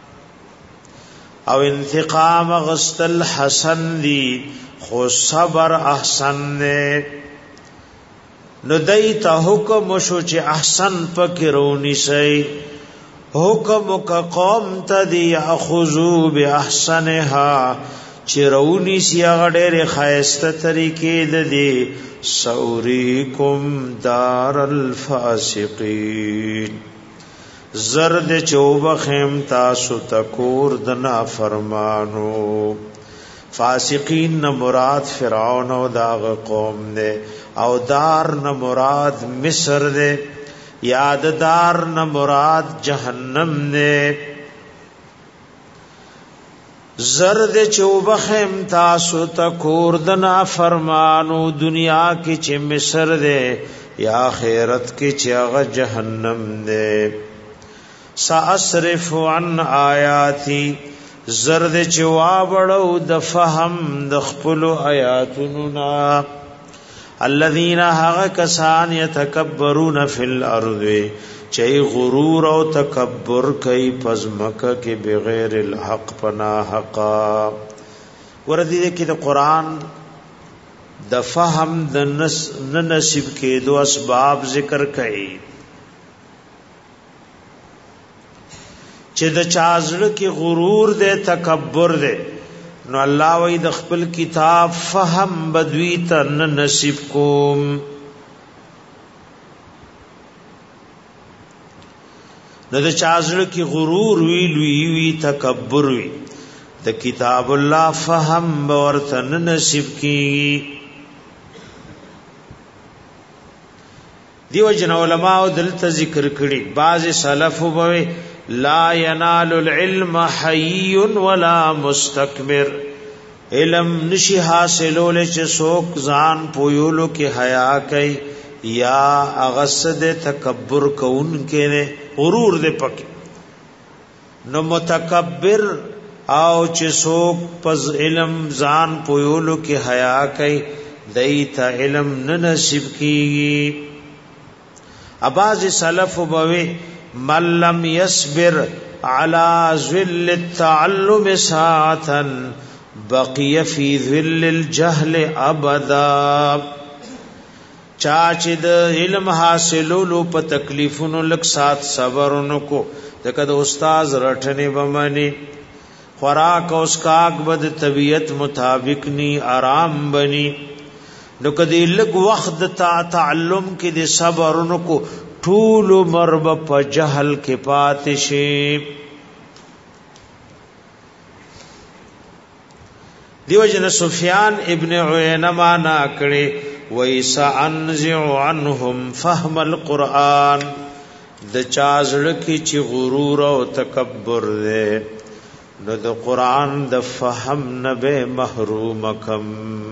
او انتقام غستل حسن دی، خو صبر احسن دی. نو دیتا حکم شو چې احسن پکرونی سی. حکم کا قوم تا دی اخذو بی احسنها، چی رونی سی اغدیر خیست طریقی دی. سوریکم دار الفاسقین، زرد چوبخیم تاسو تکور دنا فرمانو فاسقین نه مراد فرعون او داغ قوم دے او دار نه مراد مصر دے یاد دار نه مراد جہنم دے زرد چوبخیم تاسو تکور دنا فرمانو دنیا کی چه مصر دے یا آخرت کی چه اغا جہنم دے سأصرف عن آیاتی زرد چوابڑو دفهم دخپلو آیاتننا الذین حق کسان یتکبرون فی الارض چای غرور او تکبر کئی پزمکہ کے بغیر الحق پنا حقا وردی دیکھی دا قرآن دا فهم دا نصیب کے دو اسباب ذکر کئی چه دا چازل کی غرور دے تکبر دے نو اللہ وی د خپل کتاب فهم بدوی تا نصیب کوم نو د چازل کی غرور وی لوی تکبر وی د کتاب الله فهم ورته نصیب کی دیو جن علماء دلته ذکر کړي بعض سلف وبوي لا ينال العلم حي ولا مستكبر علم نشي حاصلول چې څوک ځان پویولو کې حیا کوي یا اغسد تکبر کون کې نه غرور دې پکې نو متکبر او چې څوک پس علم ځان پویولو کې حیا کوي دایته علم نه نصیب کیږي اباظ سلف وبوي من لم يصبر على ذل التعلم ساعة بقي في ذل الجهل ابدا چاچ د علم حاصلولو په تکلیفونو لک سات صبرونو کو دغه د استاد رټنه بمنی خوراک او اسکاک بد طبیعت مطابق نی آرام بنی نو کدی لک وخت تعلم کې د صبرونو کو طول مرب په جهل کې پاتشي دیو جن سفیان ابن عینه ما نا کړي ویسا انزع عنهم فهم القرآن د چازړ کی چې غرور او تکبر دې نو د قرآن د فهم نه به محروم کم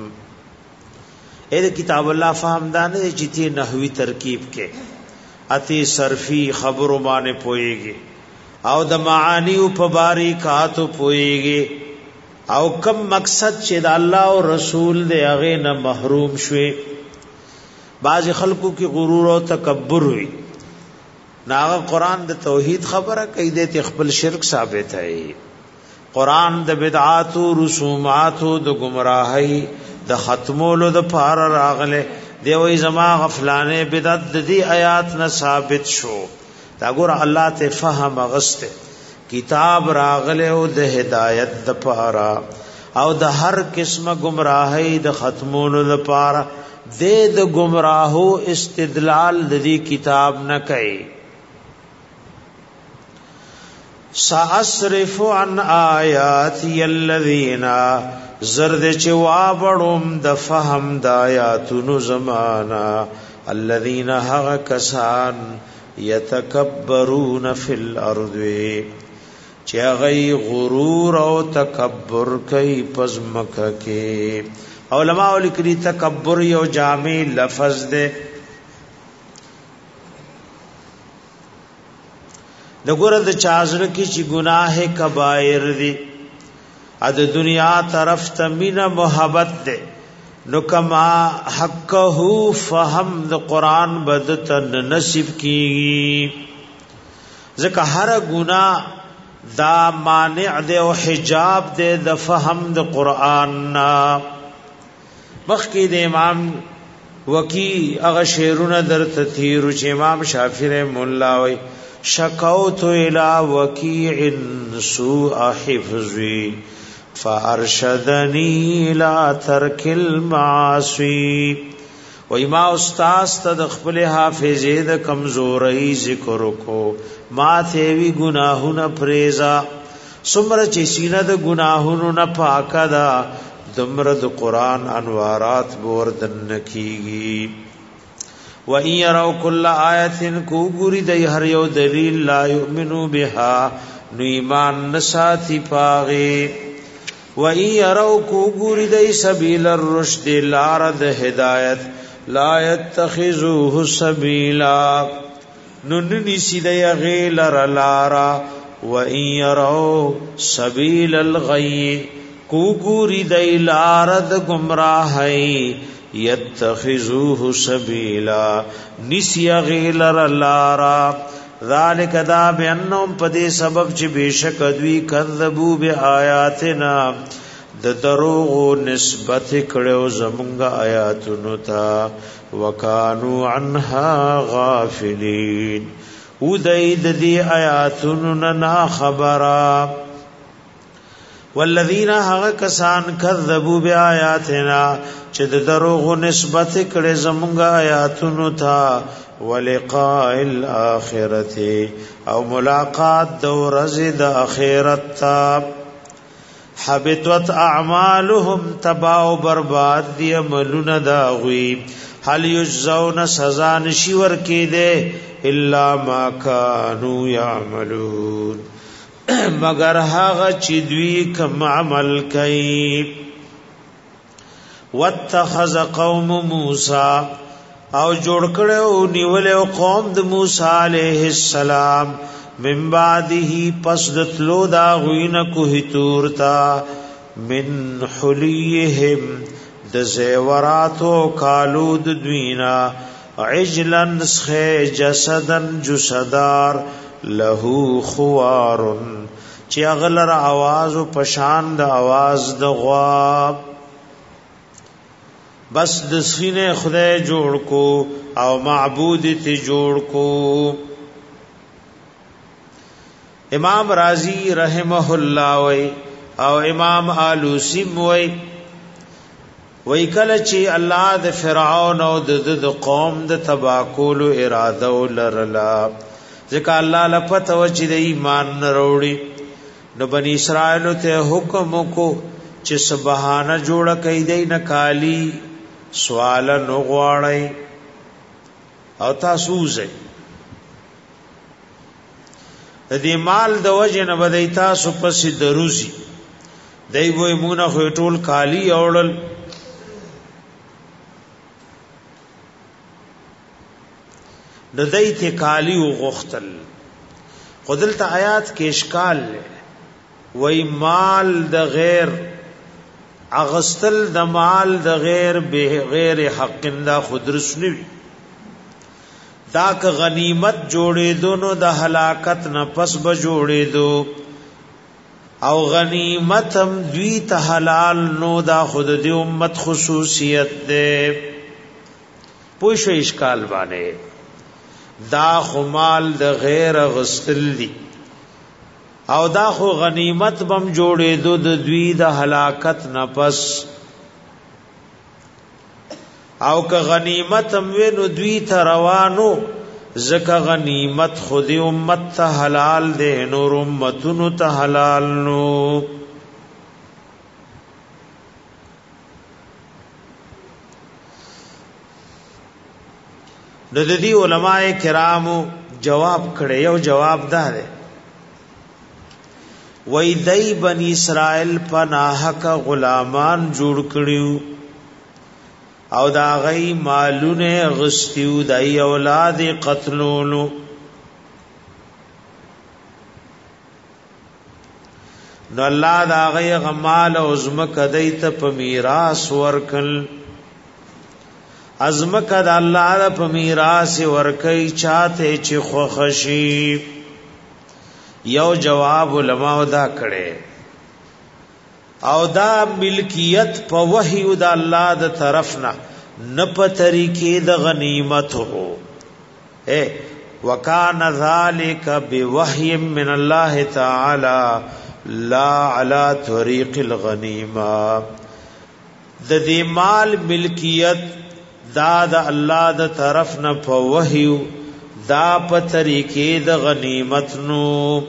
اې کتاب الله فهم دانه چې تی نحوی ترکیب کې اتی صرفی خبرو باندې پويږي او د معانی په باریکات پويږي او کم مقصد چې د الله او رسول دې هغه نه محروم شوي بعض خلکو کې غرور او تکبر وي ناغه قران د توحید خبره کوي د خپل شرک ثابت ہے قران د بدعات او رسومات او د گمراهی د ختمولو د پار راغله دی وای زما غفلانه بدعت د دې آیات نه ثابت شو دا ګور الله ته فهم غسته کتاب راغله او د هدایت د پارا او د هر قسمه گمراهی د ختمولو د پارا د گمراهو استدلال د دې کتاب نه کوي سأصرف عن آیاتی الذین زرد چوابڑم د فهم د آیاتونو زمانا الذین حق کسان یتکبرون فی الارض چه غی غرور او تکبر کئی پزمکہ کے علماء لکلی تکبر یو جامع لفظ دے دګور د چازر کی چې گناہ کبائر دی اد دنیا طرف ته مینا محبت دے نو کما حقه فهم د قران بدت نصیب کی ځکه هر گناہ دا مانع دے او حجاب دے د فهم د قران مخکی د امام وکی اغه شعرونه در تثیر چې امام شافعی مولا وی شکوت الى وکیع سوء حفظی فارشدنی الى ترک المعاصی وای ما استاد ته د خپل حافظې د کمزورۍ ذکر کو ما ته وی گناهونه پریزا سمره چې سینه د ګناهونو نه پاکه ده دمره د قران انوارات بوردن کیږي و ان يروا كل آیه کو ګوري د هر یو دلیل لا یؤمنو بها نو ایمان نساتی پاغي و ان يروا کو ګوري د سبیل الرشد لار د هدایت لا يتخذوه سبیلا نو نسی د غیلر لارا و ان يروا سبیل الغی کو ګوري د لار د گمراهی یتخذوه سبیلا نسی غیلر لارا ذالک دا بانهم پدې سبب چې بشک دوی کذبوا بیااتنا د دروغ نسبت کړو زمونږ آیاتونو ته وکانو عنها غافلین ودید دی آیاتونو نه خبره والذین هغه کسان کذبوا بیااتنا چې د دروغ نسبت کړي زمونږ آیاتونو ته ولقاء الاخرته او ملاقات د ورځې د اخرت ته حبطت اعمالهم تباہ و برباد دی عملونه داغوی هل یجزون سزا نشي ورکې ده الا ما كانوا يعملون مگر هغه چې دوی کوم عمل کوي واتخذ قوم موسی او جوړ کړو نیولې قوم د موسی عليه السلام من بعده پس دتلو دا غوینه کوه تورتا من حلیهم د زیوراتو کالود دوینا عجلن سخه جسدن جسدار له خوار چې اغلر आवाज او پشان د आवाज د غوا بس د سینه خدای جوړ کو او معبود ته جوړ کو امام رازی رحمه الله وی او امام آلوسی وی کله چې الله د فرعون او د قوم د تباکول اراده ولرلا ځکه الله لپاره و چې د ایمان نه وروړي نو بنی اسرائیل ته حکم کو چې سبحانه جوړ کړي دی نه کالی سوال نو غواړي او تاسو زه د دې مال د وجه نه بدای تاسو پس دروزی دای وې مونږه خو ټول کالی اورل د دای ته کالی او غختل خودلته آیات کې اشکال وې مال د غیر اغستل د مال د غیر به غیر حق دا خود رسنوي دا که غنیمت جوړې دونو د هلاکت نه پس به جوړې دو او غنیمت هم دوی ته حلال نو دا خود د امت خصوصیت ده پوښ اشکال باندې دا خمال د غیر غستل دي او دا خو غنیمت بم جوړې دو د دوی د هلاکت نه پس او که غنیمت هم وینو دوی ته روانو زکه غنیمت خودی امت ته حلال ده نور امتونو ته حلال نو د دې علماء کرامو جواب کړي یو جواب ده وای دای بنی اسرائیل پناهک غلامان جوړ کړیو او دا غي مالونه غستیو دای اولاد قتلولو نو الله دا غي غمال او زمک دایته په میراث ورکل ازمک د الله په میراث ورکي چاته چې خوخشي یو جواب علماء دا کړي او دا ملکیت په وحی د الله د طرف نه په طریقې د غنیمت هو وکانه ذالک بوحی من الله تعالی لا علی طریق الغنیمه د دې مال ملکیت دا د الله د طرف نه په وحی دا په طریقې د غنیمت نو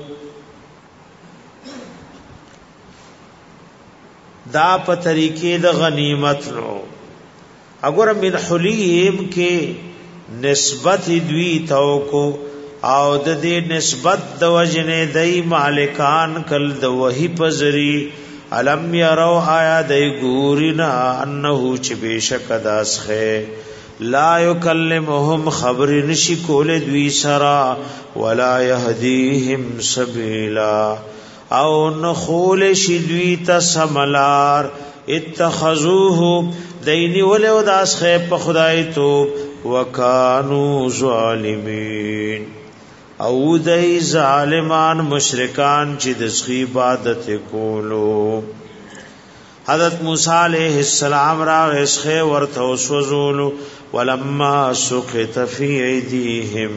دا په طریقې د غنیمت نو اگر من حلیم کې نسبت دوی تو کو او د دې نسبت د وجنه دای مالکان کل د وحی پزری علم یرو آیا دای ګورینا انه چې بشک داسخه لا یکلمهم خبر نشی کول دوی سرا ولا یهدیهم سبیلا او نخول شدوی تسملار اتخذوه دینی ولو داسخه په خدای تو وکانو ظالمین او دای ظالمان مشرکان چې د سخی عبادت کولو حضرت موسی علیہ السلام را اسخه ورته وسوزول ولما سقط فی ایدیهم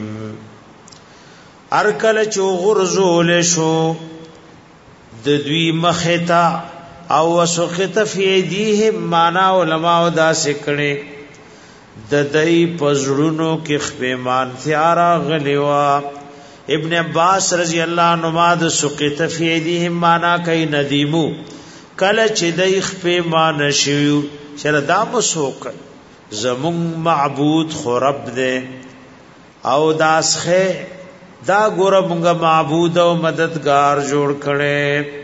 ارکل چو غرزول شو د دوی مختا او وسقط فی ایدیهم معنا علماء دا سکړي د دای پزړونو کې خپېمان تیارا غلیوا ابن عباس رضی اللہ عنہ د سقط فی ایدیهم معنا کوي ندیمو کله چې دای خپېمان شیو شردا مسوک زمون معبود خرب دې او داسخه دا ګور مونږه معبود او مددگار جوړ کړي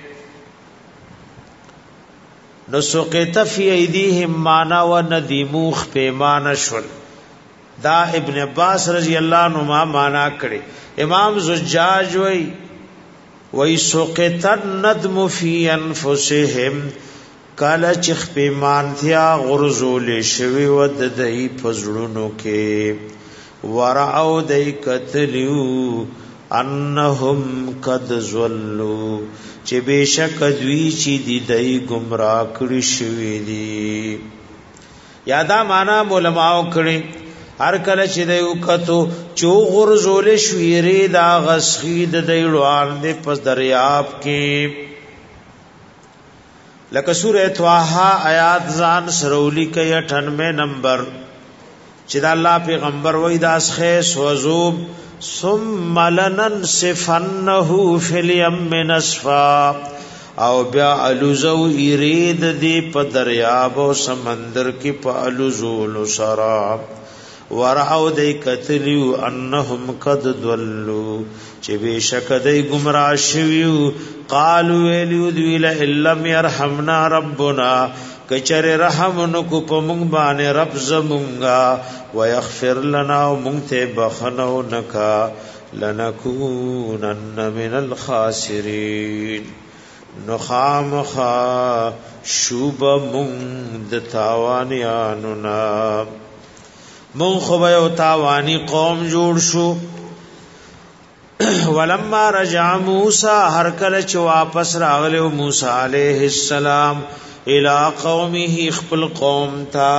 نو سقط فی ایدیهم معنا و ندیمو خپېمان شول دا ابن عباس رضی اللہ عنہ معنا کړي امام زجاج وی سقط الندم فی انفسهم کالا چخ پیمانتیا غرزول شوی ود دای پزړونو کې ورعو دای قتلوا انهم قد ظلوا چې بشک دوی چې دی دای گمراه کړی شوی دی یادا معنا علماء کړي هر کله چې دی وکتو چو غرزول شویری دا غسخید دی روان دی پس دریاب کې لکه سورہ طه آیات ځان سرولی کې 98 نمبر چې دا الله پیغمبر وای دا اسخه سوزوب ثم لننسفنه فی الیم نسفا او بیا الوزو یرید دی په دریاب او سمندر کې په الوزول سرا ورعو دی قتلیو انهم قد ضلوا چې بشک دی گمراه شویو قالوا ویلو دی لئلم يرحمنا ربنا کچر رحم نکو په مونږ باندې رب زمونږه ويغفر لنا مونږ ته بخنو نکا لنکونن من الخاسرین نخامخا شوب مونږ د تاوانیانو نا مون خو یو تاوانی قوم جوړ شو ولما رجع موسی هر کله چې واپس راغله موسی علیہ السلام الى قومه خپل قوم تا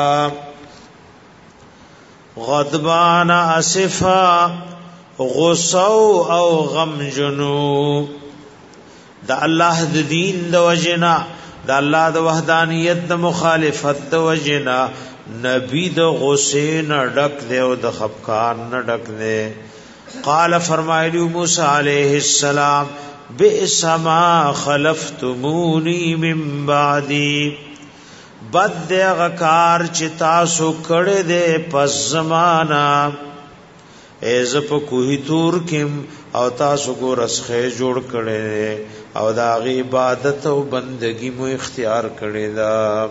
غضبان اسفا غصو او غم جنو دا الله د دین د وجنا دا الله د وحدانیت د مخالفت د وجنا نبی د غصه نه ډک دی او د خفقان نه ډک دی قال فرمایلی موسی علیہ السلام بئس ما خلفتمونی من بعدی بد دی غکار چې تاسو کړه دې پس زمانہ ایز په کوهی تور کم او تاسو کو رسخه جوړ کړه او دا غی عبادت او بندگی مو اختیار کړه دا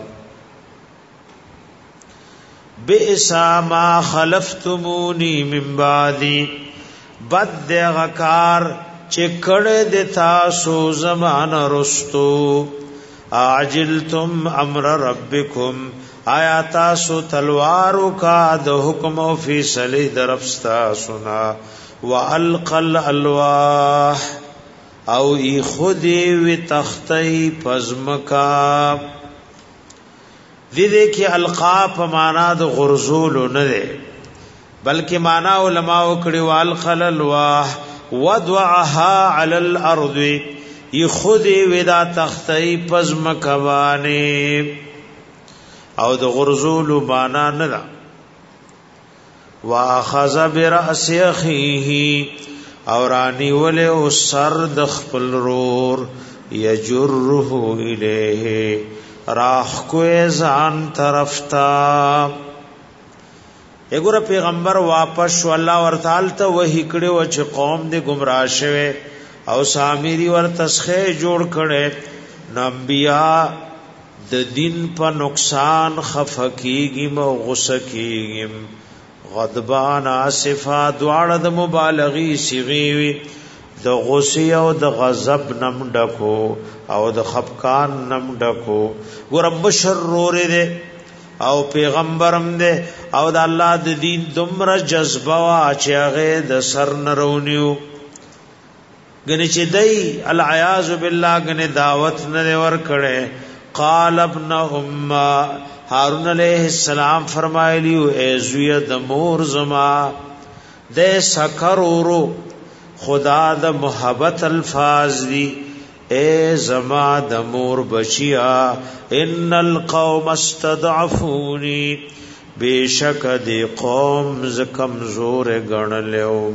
بئس ما خلفتمونی من بعدی بد دی غکار چې کړه د تاسو زمان رستو عجلتم امر ربکم آیا تاسو تلوارو کا د حکم او فیصله درفستا سنا والقل الواح او ای خودی وی تختی پزمکا دې کې القاف معنا د غرزول نه ده بلکې معنا علماء کړي والقل الواح وضعها على الارض یخذ ودا تختی پزمکوانه او د غرزول معنا نه ده واخذ براس اخيه او رانی ول او سر د خپل رور یجره الیه راخ کو ځان طرف تا اګوره پیغمبر واپس شو الله ورتعال ته وਹੀ کړو چې قوم دې گمراه شوه او سامری ور تسخه جوړ کړي نبیا د دین په نقصان خفقیږي مو غسکیږي غضبان اسفا دواړه د مبالغی صيغي د غصه او د غضب نم ډکو او د خفقان نم ډکو ورب شرور دې او پیغمبرم دې او د الله د دین دمر جذبه وا چې هغه د سر نرونیو غنی چې دای العیاذ بالله غنی دعوت نه ور کړي قال ابن هارون علیہ السلام فرمایلی اے زوی د مور زما د سکرورو خدا د محبت الفاظ دی اے زما د مور بچیا ان القوم استضعفوني بیشک دی قوم ز کمزور غنلوم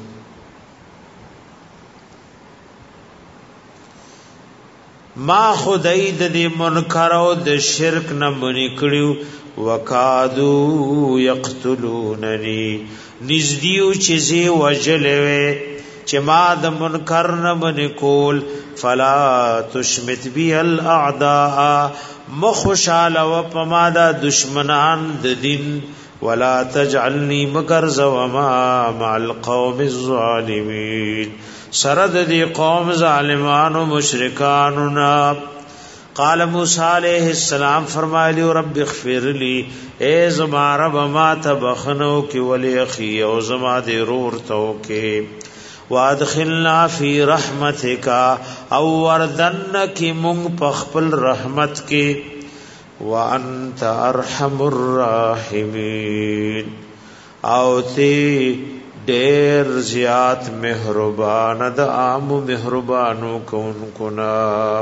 ما خدای د دې منکر او د شرک نه منی کړیو وکادو یقتلوننی نزدیو چیزی وجلوه چې ما د منکر نه منی کول فلا تشمت بی الاعداء مخشال و پما دا دشمنان د دین ولا تجعلنی مگر زوما مع القوم الظالمین سرد دی قوم ظالمان و مشرکاننا قال موسی علیہ السلام فرمایلی رب اغفر لی اے زما رب ما تبخنو کی ولی اخی او زما دی رور تو کی وادخلنا فی رحمتک او وردن کی مونږ پخپل رحمت کی وانت ارحم الراحمین او تی ډیر زیات مهربان د عام مهربانو کونکو نا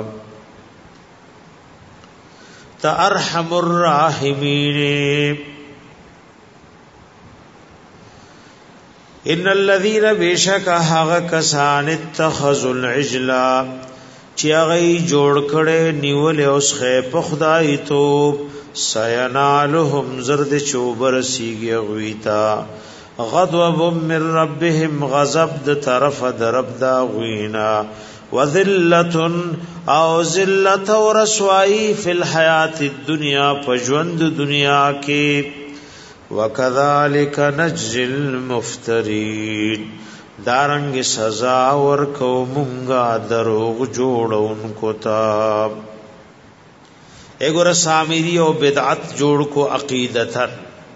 تا ارحم الراحمین ان الذين بشك هغه کسان اتخذوا العجل چې هغه جوړ کړي نیول اوس خې په خدای توب سینالهم زرد چوبر سیږي غویتا غضب من ربهم غضب د طرف درب دا غوینا وذلت او ذلت او رسوائی فی الحیات الدنیا پجوند دنیا کې وکذالک نجزی المفترین دارنګ سزا ورکو مونږه دروغ جوړونکو تا اګور سامری او بدعت جوړ کو عقیدتن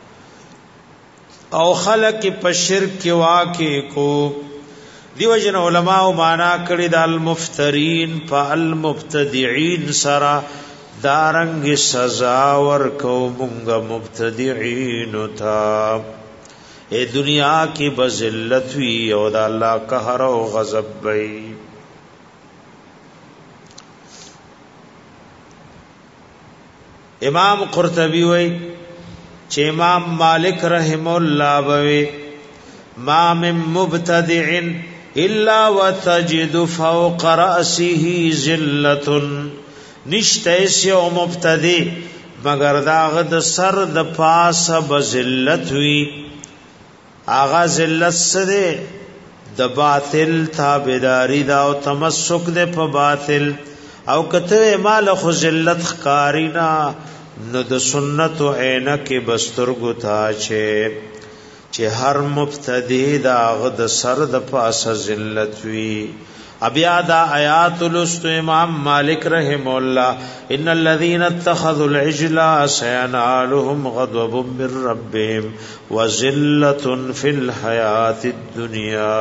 او خلق په شرک کې واقع کو دیو جن علماء معنا کړي د المفترین فالمبتدعين سرا دارنګ سزا ورکو مونږه مبتدعين تا اے دنیا کی بذلت وی او د الله قهر او غضب وی امام قرطبی وی چې امام مالک رحم الله بوي ما من مبتدع الا وتجد فوق راسه ذله نشته سو مبتدع مگر داغه د سر د پاسه بذلت وی آغا ذلت سره د باطل تابعداري دا او تمسک د په باطل او کته مال خو ذلت خارینا نو د سنت عینک بسترګو تا چې هر مبتدی دا غد سر د پاسه ذلت وی ابیا دا آیات لست امام مالک رحم الله ان الذين اتخذوا العجل سينالهم غضب من ربهم وذلة في الحياة الدنيا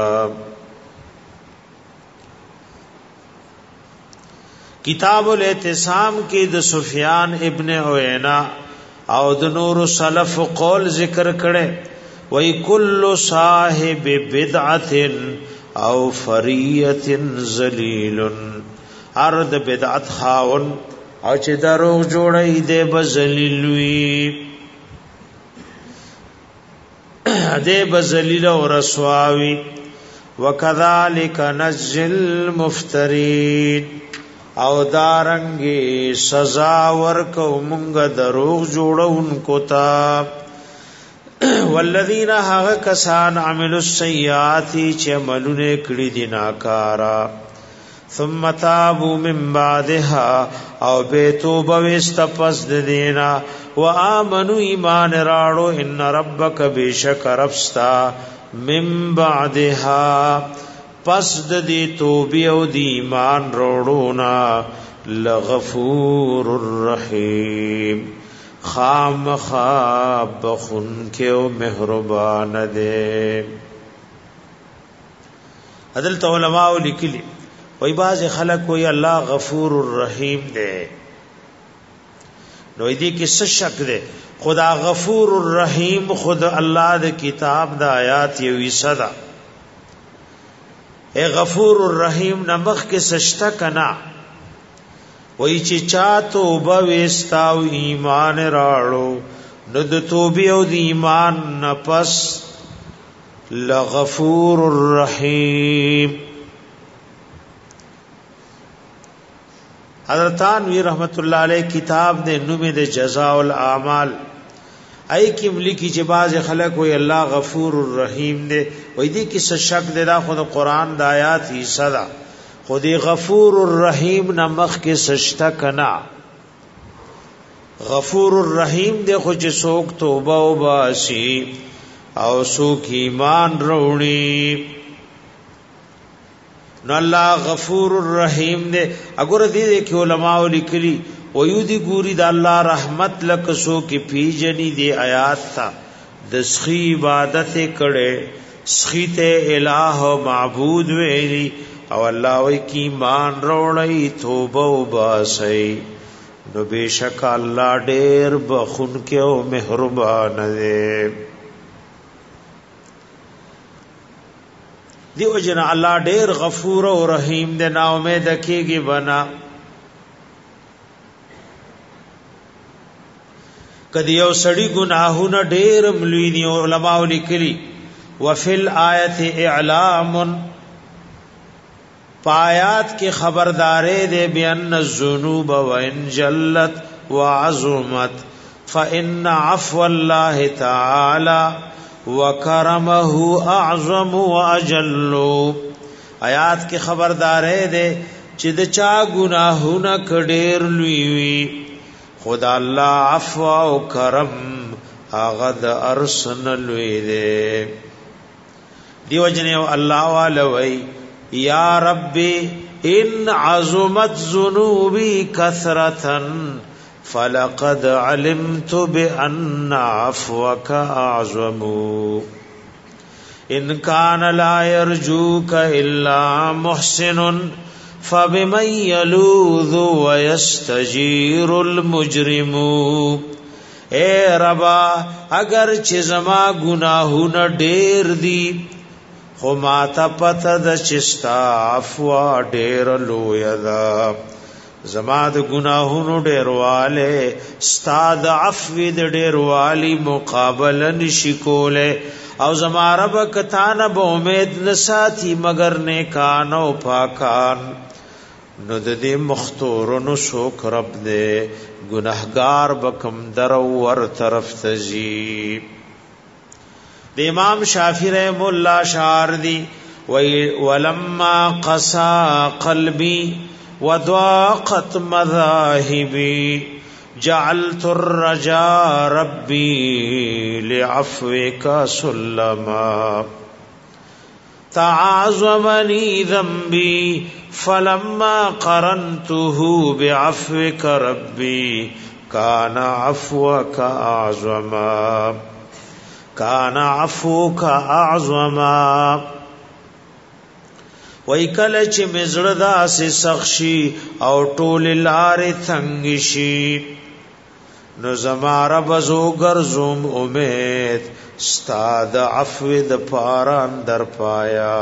کتاب الاعتصام کې د سفیان ابن عیینہ او د نور سلف قول ذکر کړي وای کل صاحب بدعت او فریه ذلیل ارد بدعت خاون او چې دروغ جوړي دې بذلیل وی اده بذلیل او رسواوی وکذالک نجزی المفترین او دارنګي سزا ورکو مونږ دروغ جوړونکو تا والذین هغه کسان عملوا السیئات چې عملونه کړی دي ناکارا ثم تابوا من بعدها او به توبه واستپس دینا وآمنوا ایمان راړو ان ربک بشک ربستا من بعدها پس د دې توبې او د ایمان وروړونا لغفور الرحیم خامخا بخون کې او مهربان دی. عدل علماء لیکلي وای باز خلک وای الله غفور الرحیم دی نو دې کې څه شک دی خدا غفور الرحیم خود الله د کتاب د آیات یوې صدا اے غفور الرحیم نمخ کې سشتا کنا وای چې چا توبه وستاو ایمان راړو نو د توبې او د ایمان نفس لغفور الرحیم. حضرت انوی رحمت الله علیه کتاب دے نوم دے جزاء الاعمال ای کی ملکی چې باز خلق وی الله غفور الرحیم دے وای دی کی شک دے دا خود قران د آیات ہی صدا خودی غفور الرحیم نمخ کې سشتا کنا غفور الرحیم دے خو چې څوک توبه او باسي او څوک ایمان وروړي نو الله غفور الرحیم دے. اگر دې کې علماء لیکلي ويو دي ګوري د الله رحمت لکسو کې پیجنې دی آیات تا د سخی عبادت کړي سخی ته الہ او معبود ویلي او الله وی کی مان وروړی توبه وباسي نو بشک الله ډېر بخون کې او مهربان دی. دیو جن الله ډېر غفور او رحیم دی نا امید کېږي بنا کدی یو سړی گناهونه ډېر ملوي دي علماء لیکلي وفل آیت اعلام پایات کی خبردارې دے بیان الذنوب وان جلت وعظمت فان عفو الله تعالی وکرمه اعظم واجل. آیات کی خبردارې دے چې د چا گناهونه کډېر لوی وي خدا الله عفو او کرم هغه د ارسن لوی دے. دیو جنو الله والوی یا ربی ان عظمت ذنوبی کثرتا فلقد علمت بان عفوك اعظم ان كان لا يرجوك الا محسن فبمن يلوذ ويستجير المجرم. اے ربا اگر چې زما گناهونه ډېر دي خو ما ته پته د چستا عفو ډېر لوی ده زما د گناهونو ډېرواله ستاد عفو د ډېروالی مقابله نشي کوله او زما رب کتانه به امید نساتی مگر نیکان او پاکان نو د دې مختورونو شوک رب دې گناهګار بکم درو ور طرف تزي. د امام شافعی رحم الله شعر دی ولما قسا قلبی وضاقت مذاهبی جعلت الرجاء ربی لعفوك سلما تعاظمني ذنبي فلما قرنته بعفوك ربي كان عفوك اعظما کان عفوک اعظما. وای کله چې مزړه داسې سخشي او ټول لارې تنګ شي نو زما رب زوګر زوم امید ستاد عفو د پاران در پایا.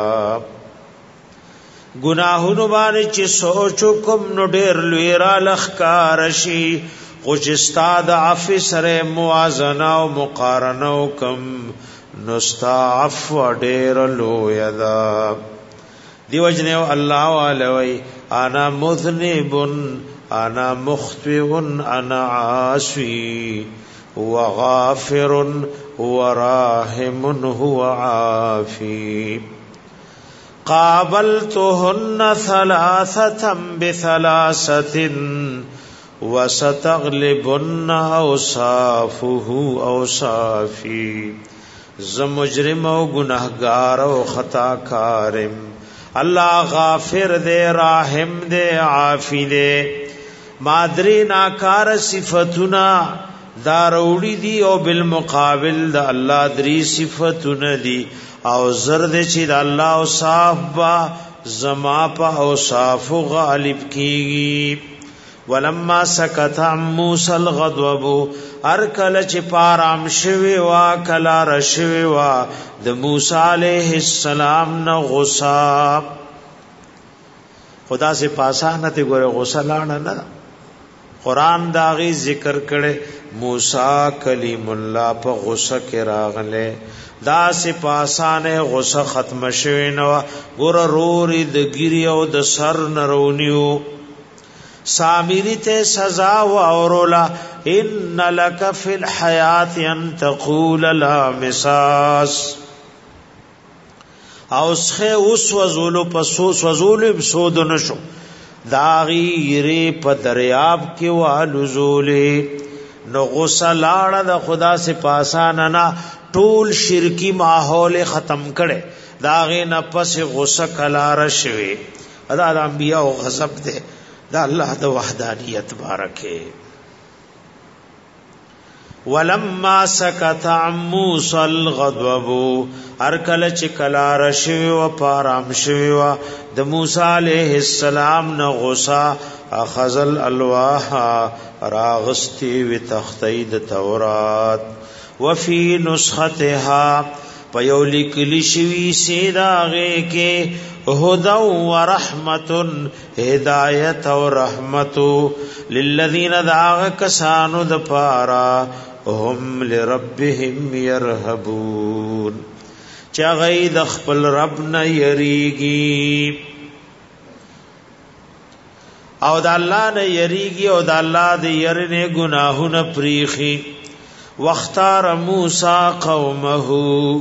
گناهونو باندې چې سوچ کوم نو ډېر لوی را لخکار شي خو چې استاد عفو سره موازنه او مقارنه کم نستعف ډیر لو یدا دیو جنو الله والوی انا مذنب انا مخطئ انا عاصي هو غافر هو راحم هو عافي قابلتهن ثلاثة بثلاثة وستغلبن اوصافه اوصافي زمجرم او گناہگار او خطا کارم اللہ غافر دے راحم دے عافی دے مادری ناکار صفتنا داروڑی دی او بالمقابل دا اللہ دری صفتن دی او زرد چی دا اللہ اوصاف با زما پا اوصاف غالب کیگی ولما سکت عن موسی الغضب ارکل چ پارام شوی وا کلا رشوی وا د موسی علیہ السلام نہ غصہ خدا سے پاسانه ته ګوره غصہ لاړه نه قران داغي ذکر کړي موسی کلیم الله په غصہ کې راغله دا سے پاسانه غصہ ختم شوی نو ګوره روري د ګری او د سر نرونیو سامری ته سزا و اورولا ان لک فی الحیات ان تقول لا مساس اوسخه اوس وزولو پسوس وزولو بسود نشو داغی ری په دریاب کې والوزولې نو غسلاړه د خدا سے پاسانه نا ټول شرکی ماحول ختم کړي داغه نه پس غصه کلار شوی ادا د انبیاء او غضب ده دا الله د وحدانیت بارکه ولما سکت عن موسی الغضب ارکل چ کلا رشوی و پارام شوی و د موسی علیہ السلام نہ غصا اخذ الالواح راغستی و تختید تورات وفي نسختها پیولی کلی شوی سیداغه کې هدى ورحمت هدایت او رحمت للذین دعوا کسانو د پارا هم لربهم يرهبون چا غید خپل رب نه یریږي او د الله نه یریږي او د الله د يرنه گناهونه پریخي واختار موسی قومه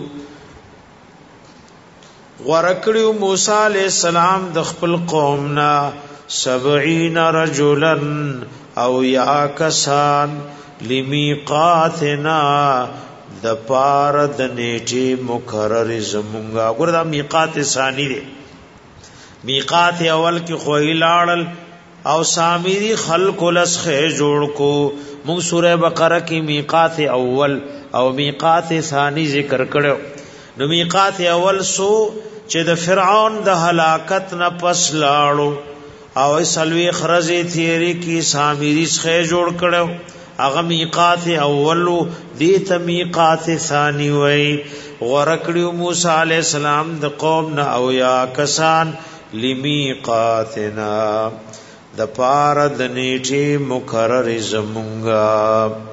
ورکړو موسی علیہ السلام د خپل قومنا 70 رجلا او یا کسان لمیقاتنا د پار د نیټه مقرر زمونږه ګوردا میقات ثانی دی میقات اول کې خوې لاړل او سامری خلق لسخه جوړ کو موږ سوره بقره کې میقات اول او میقات ثانی ذکر کړو نو میقات اول سو چې د فرعون د هلاکت نه پس لاړو او سلوی خرزی تیری کی سامری څخه جوړ کړو هغه میقات اول دی ته میقات ثانی وای ورکړو موسی علی السلام د قوم نه او یا کسان لمیقاتنا د پار د نیټه مقرر زمونږه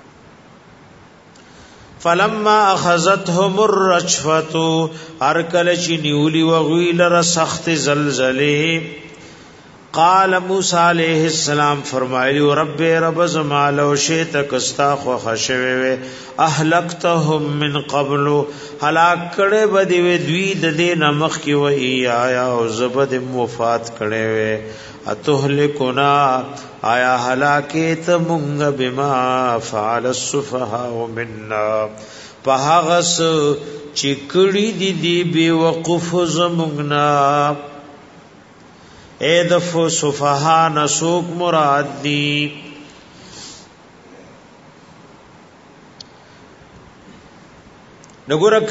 فلما اخذتهم الرجفه ارکل چی نیولی وغیل را سخت زلزله قال موسی علیہ السلام فرمایلی رب رب زما لو شئت کستا خو خشوي اهلكتهم من قبل هلاک کړه بدی وی دوی د دې نمخ کی وی آیا او زبد وفات کړه وی اتهلکنا آیا هلاکت مونږ بما فعل السفهاء منا پهغس چکړی دی دی بی وقف زمونږنا اے دف صفحا نسوک مراد دی نگرک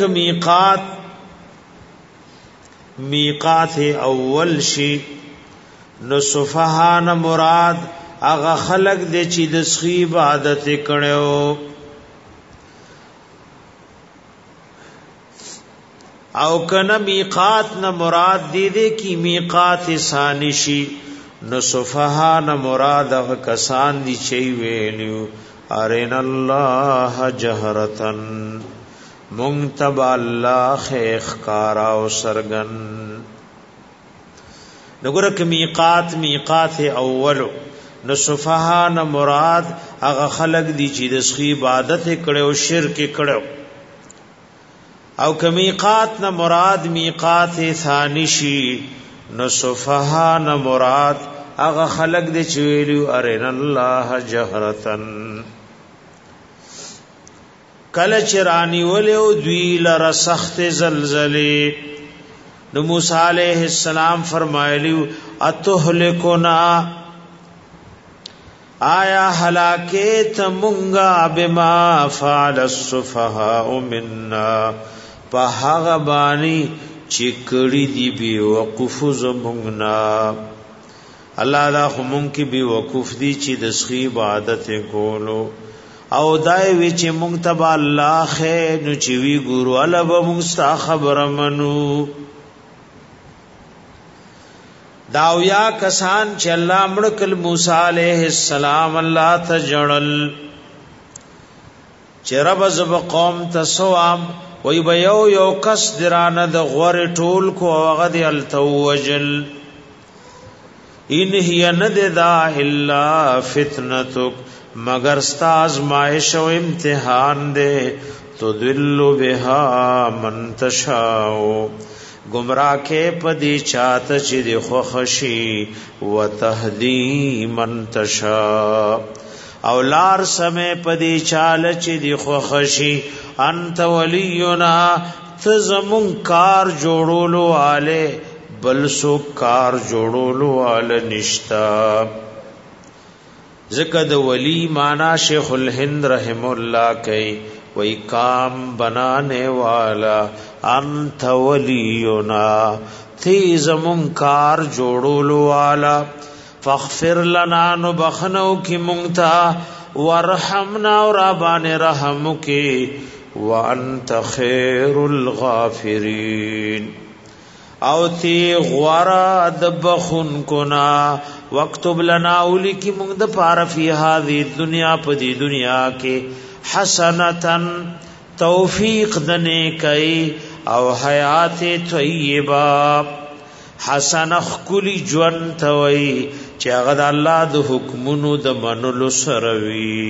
میقات اول شی نو صفحا مراد اغا خلق دے چی دسخی عبادت کڑیو او کنا میقات نہ مراد دی دے کی میقات ثانی شی نو صفحا نہ مراد کسان دی چي ویلو ارین الله جهرتن منتب الله خیخ کارا او سرگن. نګورک میقات اولو نو صفها نه مراد هغه خلق دي چې د سخی عبادت کړو شرک کړو، او کمیقات نه مراد میقات ثانی شي نو صفها نه مراد هغه خلق دي چې ویلو ارین الله جهرتن. کله چرانی ولو دوی لره سخت زلزلې نو موسی علیہ السلام فرمایلیو اتهلکنا آیا ہلاکت منگا بما فعل السفهاء منا پہاغ بانی چکڑی دی بی وقف زمونگنا. اللہ دا خمون کی بی وقف دی چی دسخی عبادت کولو او دای وی چې مونږ تبا الله خې نو چې وی ګورو الله به مونږ ستا خبر منو. داویا کسان چې الله مړکل موسی علیہ السلام الله ته جړل چې رب زب قوم تسوام وی به یو کس درانه د غور ټول کو هغه دی التوجل ان هي نددا الا فتنتک مگر ستا آزمائش و امتحان دے تو دلو بها من تشاؤ گمراہ کے پدی چاہت چی دی خوخشی و تہدی من تشاؤ اولار سمے پدی چال چی دی خوخشی انت ولینا تزمون کار جوڑولو آلے بلسو کار جوڑولو آلے نشتا. ذکر د ولی مانا شیخ الہند رحم اللہ کئی وی کام بنانے والا انت ولینا تھی زمنکار جوڑولو والا فاغفر لنا نبخنو کی منگتا ورحمنا ورابان رحمو کی وانت خیر الغافرین او تی غورا دبخن کنا وقتب لنا اولی کی مونږ د پاره فی هذه دنیا پدی دنیا کې حسنتن توفیق دنے کئی او حیات طیبہ حسن خکلی جون توئی چې هغه د الله د حکمونو د منلو سره وي.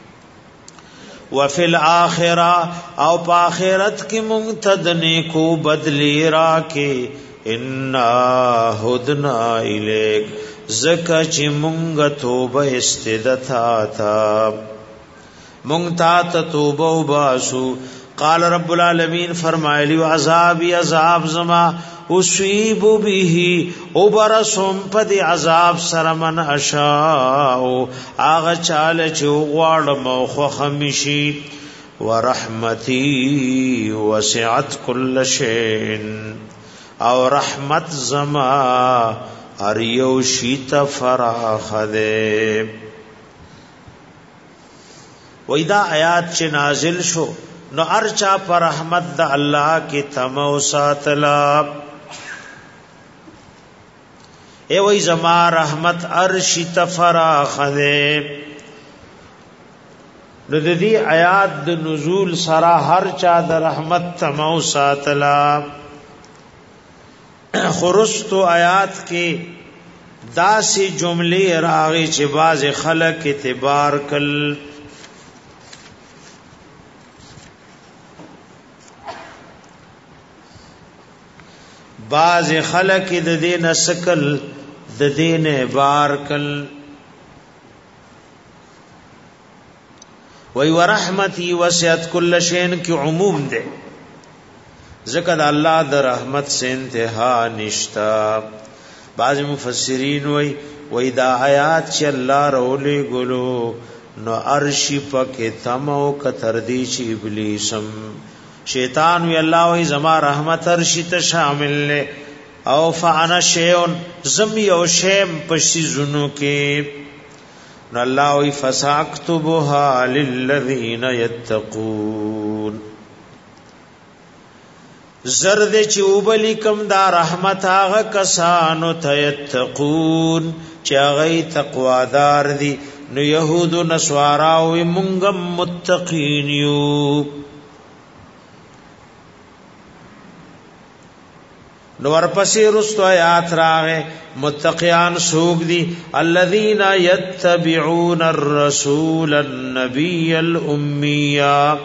وفي الاخره او په آخرت کې مونږ ته د نیکو بدلی راکې ان هدنا الیک زکه چې مونږ توبه استدتا تا مونږ ته توبه وباسو. قال رب العالمین فرمایلی عذابی عذاب زما اصیب به وبرسم پد عذاب سره من اشاء اغه چاله چې غواړم خو خمیشي ورحمتي وسعت كل شيء او رحمت زما هر یو شیت فراخ ده. وېدا آیات چې نازل شو نو ارچا پر رحمت د الله کی تمو ساتلا اے وای زما رحمت ارشی تفراخ ده. نو د دې آیات د نزول سره هر چا د رحمت تمو ساتلا. خرستو آیات کې داسې جملې راغی چې باز خلق اعتبار کل باز خلق د دین سکل د دین بارکل. وی ورحمتی وسعت کل شین کی عموم دے ذکر اللہ د رحمت سے انتہا نشتا. بعض مفسرین وی دا آیات چی اللہ رولی گلو نو عرشی پاکی تمو کتردی چی ابلیسم شیطان وی اللہ وی زما رحمت عرشی تا شامل لے او فانا شیعن زمی او شیم پشی زنو کے نو اللہ وی فساکتبها للذین یتقون زرد چی اوبلی کم دا رحمت آغا کسانو تیتقون چی آغای تقوادار دی نو یهود و نسواراوی منگم متقینیو نو ورپسې رستو آیات راغې متقیان سوق دي الذين يتبعون الرسول النبي الامي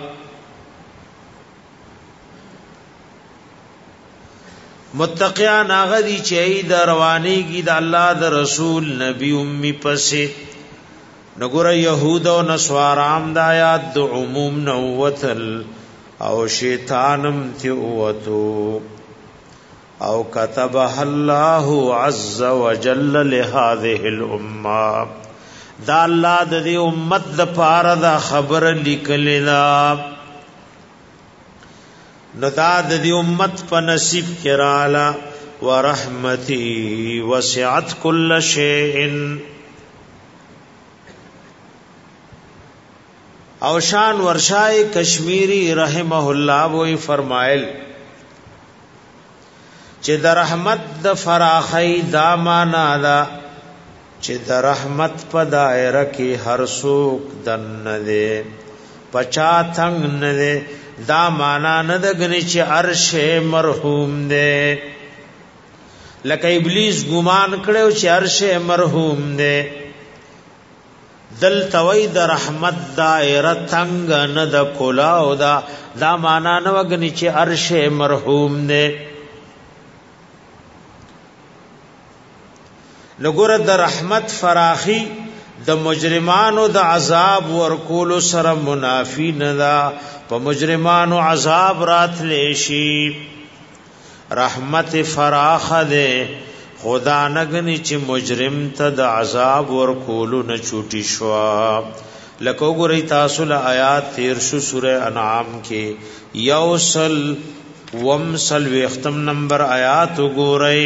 متقیان هغه دي چې د روانيږي د الله د رسول نبی امي پسې نګور يهود او نصارام د آیات د عموم نوتل او شیطانم تیوتو او كتبها الله عز وجل لهذه الامه دا الله د دې امت د پاره دا خبر لیکلینا نو دا د دې امت په نصیب کرالا ورحمتي وسعت كل شيء او شان ورشای کشمیری رحمه الله وی فرمایل چې د رحمت د فراخی دا معنا دا چې د رحمت په دایره کې هر څوک دنه دے پچا څنګ نه دے دا معنا نه دغنی چې عرش مرحوم دے لکه ابلیس ګمان کړو چې عرش مرحوم دے دل توي د رحمت دایره څنګ نه د کولا او دا معنا نه وګنی چې عرش مرحوم دے لګور د رحمت فراخي د مجرمانو د عذاب ورکول سره منافی ندا په مجرمانو عذاب رات لشي رحمت فراخ ده خدا نغنی چې مجرم ته د عذاب ورکول نه چوټي شوا لکه ګورئ تاسو له آیات 13 سوره انعام کې یوصل ومسل وختم نمبر آیات ګورئ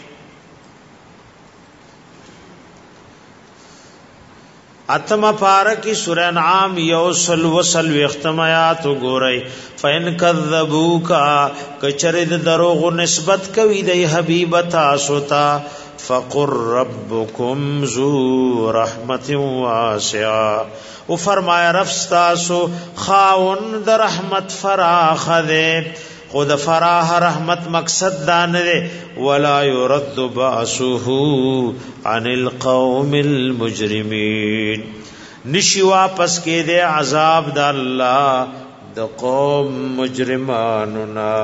اتم پارکی سورہ انعام یوصل وصل وختم آیات گورئی فین کذبوکا کچرد دروغ نسبت کوي دی حبیب تاسو تا فقر ربکم ذو رحمت واسعه او فرمایا رب تاسو خاون د رحمت فراخ ده خود فراح رحمت مقصد دان دے ولا يرد باسه عن القوم المجرمين نشي واپس کې دے عذاب د الله د قوم مجرمانو نا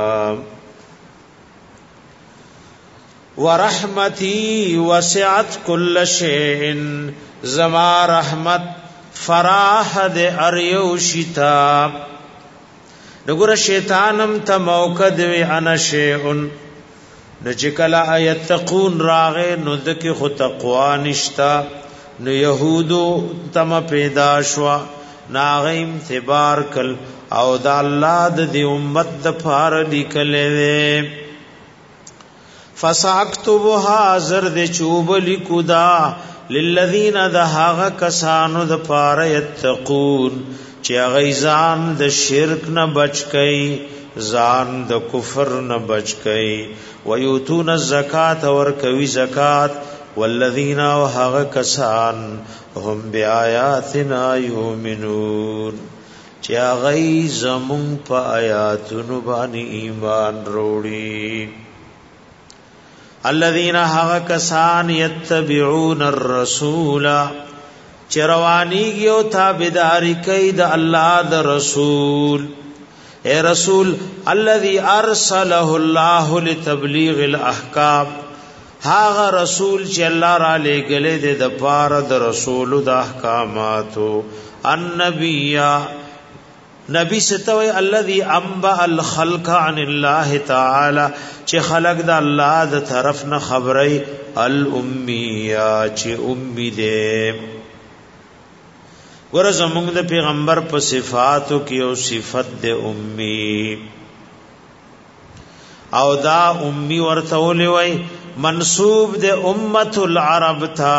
ورحمتي وسعت كل شيء زما رحمت فراح دے اریو شتا نګور شیطانم ته موقد وی انا شیء نجکلا ایتقون راغه نو دکه خو تقوا نشتا نو يهودو تم پیدا شوا ناغیم تبار کل او د الله د امت د فار لیکلې فساکتبها زرد چوب لیکدا للذین دهغه کسانو د فار یتقون چې غیزان د شرک نه بچ کئ ځان د کفر نه بچ کئ ويوتون الزکات ور کوي زکات والذین وهغه کسان هم بیااتنا یؤمنون چې غیزمون په آیاتونو باندې ایمان وروړي الذین هغه کسان یتبعون الرسول چروانیږي او تابعداري کوي د الله د رسول اے رسول الذي ارسله الله لتبلیغ الاحکام هاغه رسول چې الله را لېګلې د پاره د رسول د احکاماتو النبي نبی ستوي الذي انبأ الخلق عن الله تعالی چې خلق د الله د طرف نه خبري الاميه چې امي ده ور زمونږ د پیغمبر په صفاتو کې او صفت د امي او دا امي ورته ولوي منسوب د امه العرب تا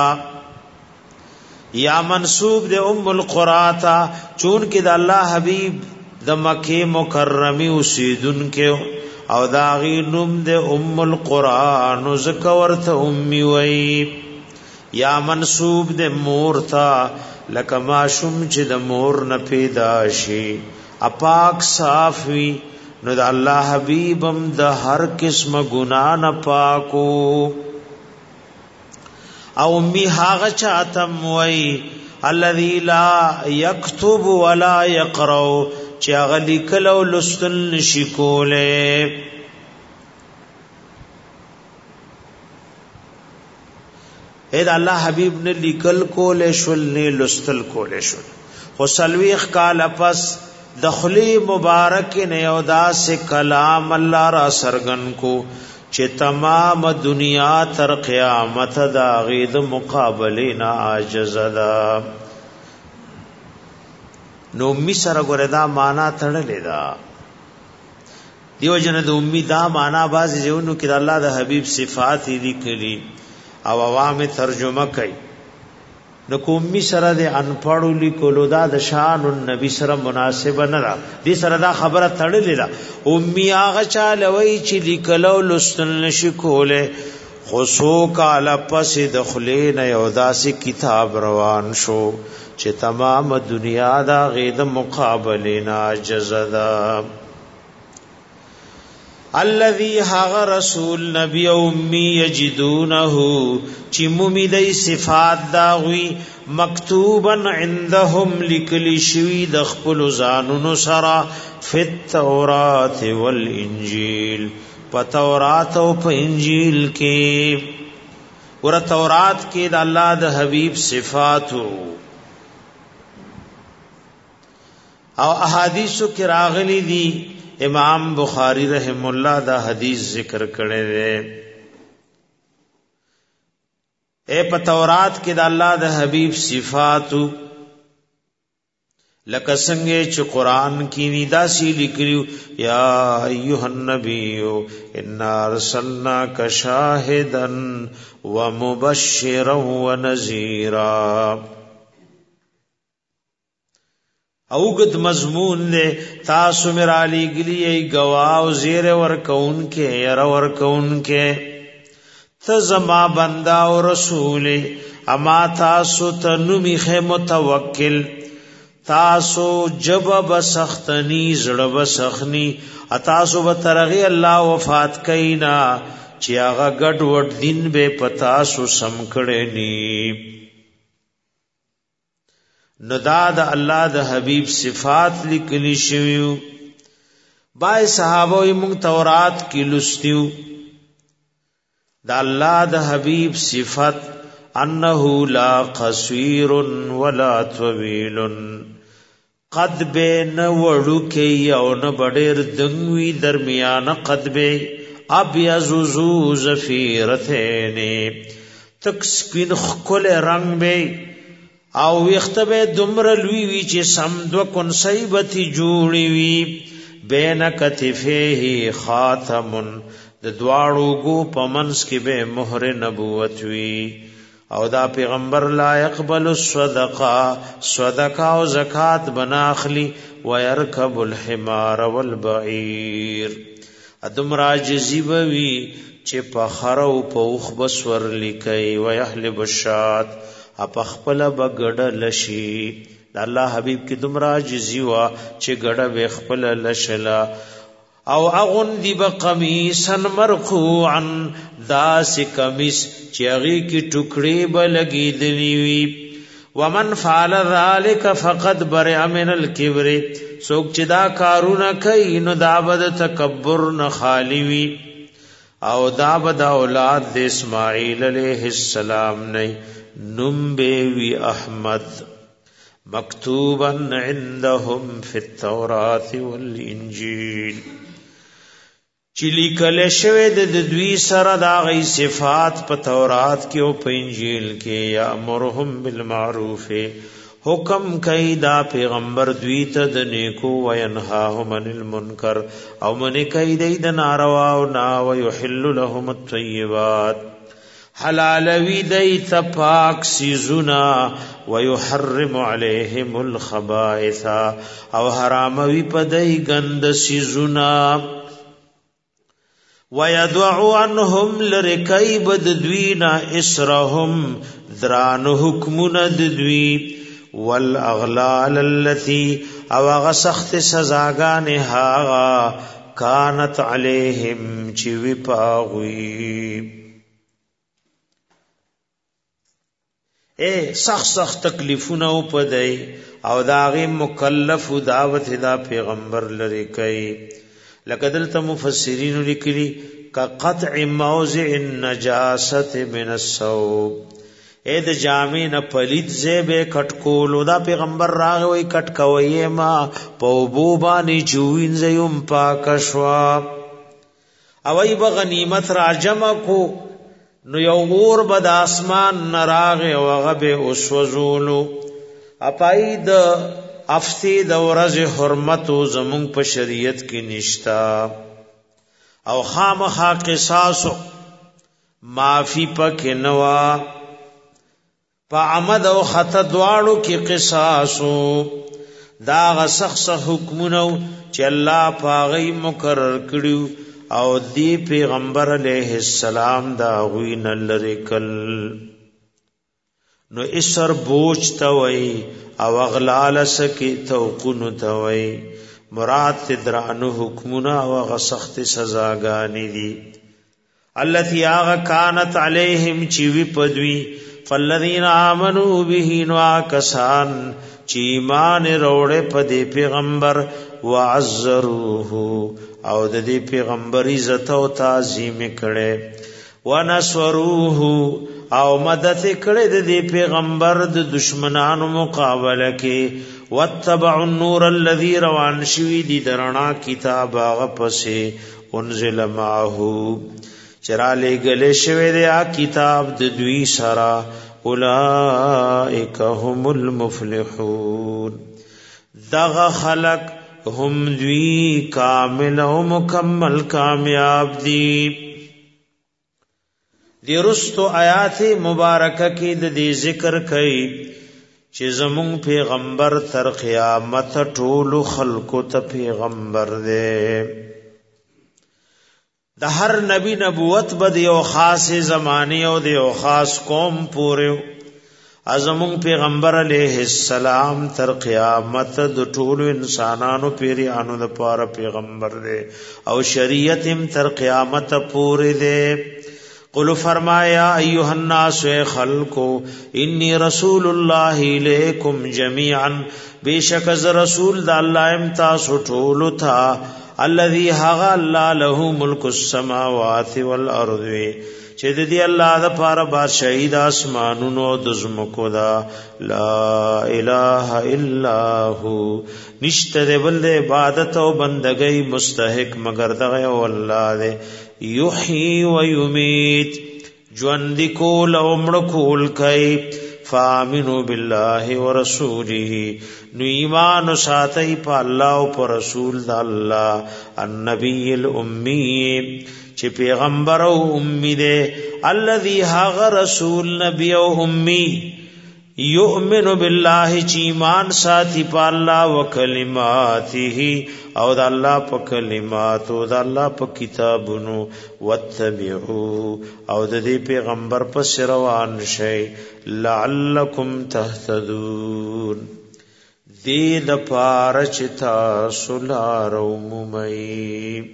یا منسوب د ام القرى تا چون کې د الله حبيب د مکه مکرمه اوسیدونکو او دا غي نوم د ام القرى نو ذکر ورته امي وي یا منسوب د مور تا لکه ماشوم چې د مور نه پیدا شي اپاک صاف وي نو د الله حبیبم د هر قسم ګناه نه پاکو. او می هاغه چاتم وای الذی لا یكتب ولا یقرأ چې هغه لیکل او لوستل نشي کوله. اې د الله حبیب نه لیکل کوله شول نه لوستل کوله شول. خو سلويخ کال پس دخلی مبارک نه او داس کلام الله را سرغن کو چې تمام دنیا تر قیامت دا غید مقابله نه عاجز ده. نو می سره ګره دا معنا تړلې ده. دیو جن د امید دا معنا باز ژوندو کې د الله د حبیب صفات لیکلي او عوام ترجمه کوي. نو کومي سره د انپړو لیکلو دا د شان النبی سره مناسب نه را دي سره دا خبره تړلې ده. امي هغه چاله وای چې لیکلو لستل نشي کوله خصو کاله پس د خلین یو داسې کتاب روان شو چې تمام دنیا دا غید مقابله ناجز ده. الذي هاغ رسول نبی او امي یجدونه چې مومیدای صفات داوی مکتوبا عندهم لکلی شوی د خپل ځانونو سره فی التورات والانجیل په تورات او په انجیل کې. ور تورات کې د الله د حبیب صفاتو او احادیثو کې راغلي دي. امام بخاری رحم الله دا حدیث ذکر کړی دی. اے په تورات کې د الله د حبیب صفاتو لکه څنګه چې قران کې ندا سی لیکلو یا ایها النبی انا ارسلناک شاهدا ومبشرا ونذیرا. اوګد مضمون نے تاسو میرا علی گلی ای گواہ او زیر ورکون کے ير ورکون کے تزما بندا او رسول اما تاسو تنمی خ متوکل تاسو جب بسختنی زړه بسخنی اتاسو بترغی الله وفات کینا چې هغه ګډ وډ دین به پتا سو سم کړي نی. نو دا د الله د حبیب صفات لیکلی شویو. بای صحابه موږ تورات کې لستیو دا الله د حبیب صفت انه لا قصير ولا طويل قد بین وړو کې یو نه بډیر دنګوي درمیانه قد به ابيض ذو زفيرتين تک سپین خل رنگ به او وختبه دمر لوی وی چې سم دو کنسیبتی جوړی وی بین کتفه خاتم د دواړو گو پمنس کې به مہر نبوت وی. او دا پیغمبر لا يقبل الصدقه صدقه او زکات بنا اخلی ويركب الحمار والبعير. ادم راجزی وی چې په خرو په اوخ بسور لیکي ويحلب الشات اپ خپل بغړ لشي. الله حبيب کی دمرا جزیوا چې غړ به خپل لشلا او اغن دی بقمیسا مرقوعا داس کمیس چیغی کی ټوکړي بلګی دلی وی. ومن فعل ذلك فقد برئ من الكبر سوک چې دا کارونه کوي نو دا بد تکبر نه خالی وی. او دا بد اولاد د اسماعیل علیہ السلام نه نم بیوی احمد مکتوبا عندهم فی التورات والانجیل. چلی کله شوه د دوی سره دا غي صفات په تورات کې او په انجیل کې یا امرهم بالمعروف حکم کوي دا پیغمبر دوی ته د نیکو وینهاهم عن المنکر او منی کوي د ناروا او نا ويحل لهم الطيبات حلالوی دی تپاک سیزونا ویحرم علیہم الخبائث او حراموی پدی گند سیزونا ویدعو عنهم لرکی بددوینا اسرهم دران حکمون ددوی والاغلال اللتی او غسخت سزاگان هاغا کانت علیہم چوی پاغوی سخت تکلیفونه پدای او داغه مکلف دعوت دا پیغمبر لري کوي لکه دلته مفسرین لیکلي کا قطع موضع النجاسه من الثوب د جامع نه پلید زیبه کټکول دا پیغمبر راغوي کټکوي ما پوبو باندې چوین زيوم پاکشوا او ای بغنیمت راجم کو نو یو اور بد اسمان نراغه او غبه اوسوزولو اپای د افتی د ورځ حرمت زمون په شریعت کې نشتا او خامخا قصاص معافی پک نوا په عمد او خطا دواړو کې قصاصو دا غسخ حکمونو چې الله پاغي مقرر کړیو او دی پیغمبر علیہ السلام دا غوین لرکل نو اسر بوج توي او اغلال سکی توقن توي مراد تدرانو حکمنا او غسخت سزاګانی دي التي اغا كانت عليهم چوي پدوي فالذين امنوا به نواکسان چی ایمان روڑے پدی پیغمبر وعزروه او د دې پیغمبر عزت او تعظیم کړي ونصروه او مدد کړي د دې پیغمبر د دشمنانو مقابله کې واتبعوا النور الذي روان شوی دي درنا کتاب هغه پسې انزل معه چراله گله شوی دی کتاب د دوی سرا اولئک هم المفلحون دغه خلق هم دوی کامل او مکمل کامیاب دی رستو آیات مبارکه کې د دې ذکر کړي چې زمون پیغمبر تر قیامت ټول خلقو ته پیغمبر دی د هر نبی نبوت بد یو خاص زمانه او د یو خاص قوم پورې ازمون پیغمبر علیہ السلام تر قیامت د ټول انسانانو پیریانو د پاره پیغمبر دی او شریعت هم تر قیامت پورې دی قل فرمایا ایها الناس خلقو انی رسول الله الیکم جميعا بیشک از رسول د الله ام تاسو ټول تھا الذي هغ الله له ملک السماوات والارض چې د دې الله د پاره بادشاہي د اسمانونو د زمکو دا لا اله الا هو نشته بل عبادت او بندګۍ مستحق مگر دغه او الله دې یحیی و یمیت ژوند کول او مړ کول کوي فامنوا بالله ورسوله نو ایمان ساتي په الله او پر رسول د الله النبی الامی چې پیغمبر او امی دے الذي هاغ رسول نبی او امی یؤمن بالله چې ایمان ساتي په الله او کلماته او د الله په کلمات او د الله په کتابونو واتبعوا او د دې پیغمبر په روان شي لعلکم تهتدون دې د پاره چې تاسو لار ومومئ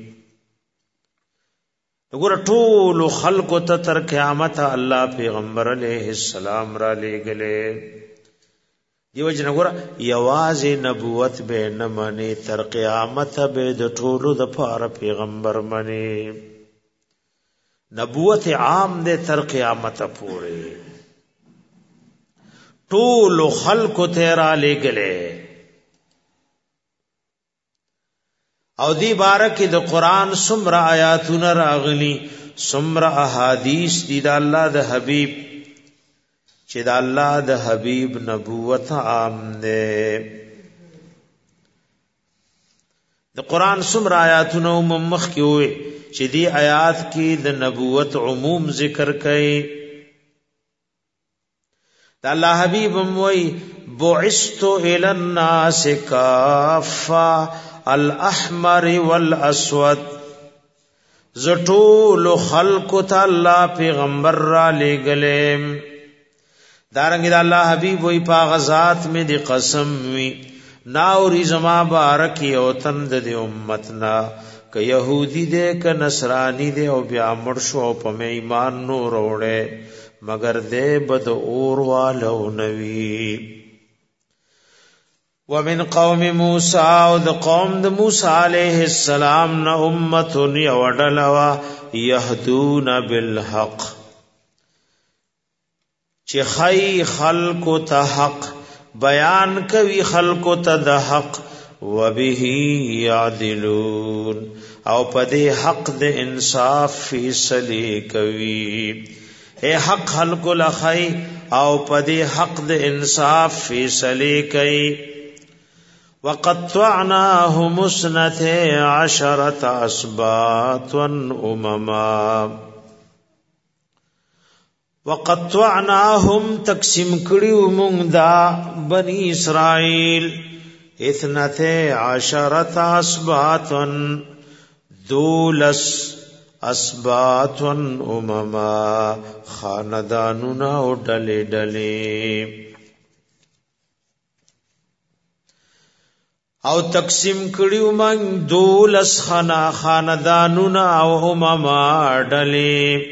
وګوره ټول خلق ته تر قیامت الله پیغمبر علیہ السلام را لېګلې دیو جن وګوره یوازې نبوت به نه منی تر قیامت به د ټول د پاره پیغمبر منی نبوت عام دې تر قیامت پورې ټول خلق ته را لېګلې او دی بارک د قران سمرا آیاتونه راغلی سمرا احادیث دی د الله د حبیب چې د الله د حبیب نبوت عام ده د قران سمرا آیاتونه مخ کې وي چې دی آیات کې د نبوت عموم ذکر کړي د الله حبیب موي بعثت الى الناس کافا الاحمر والاسود زټول خلق تعالی پیغمبر را لګلم دارنګ د الله حبیب وی په غزاد می دی قسم وی ناوري زما بارکی او تند دی امتنا که یهودی دے که نصرانی دے او بیا مرشو او پم ایمان نو روڑے مگر دے بد اور والو نوی. ومن قوم موسی او د قوم د موسی علیہ السلام نا امتون یوڈلوا یهدون بالحق چی خی خلق تا حق بیان کوي خلق ته د حق وبه یعدلون او پدې حق د انصاف فیصله کوي. اے حق خلق لخی او پدې حق د انصاف فیصله کوي. وقطعناهم 12 اسباطا امما وقطعناهم تقسیم کړیو مونږ دا بنی اسرائیل 12 اسباطا 12 اسباطا امما خاندانونا او ډلې ډلې او تقسیم کړیو مونږ 12 خاندانونا او امما ډلې.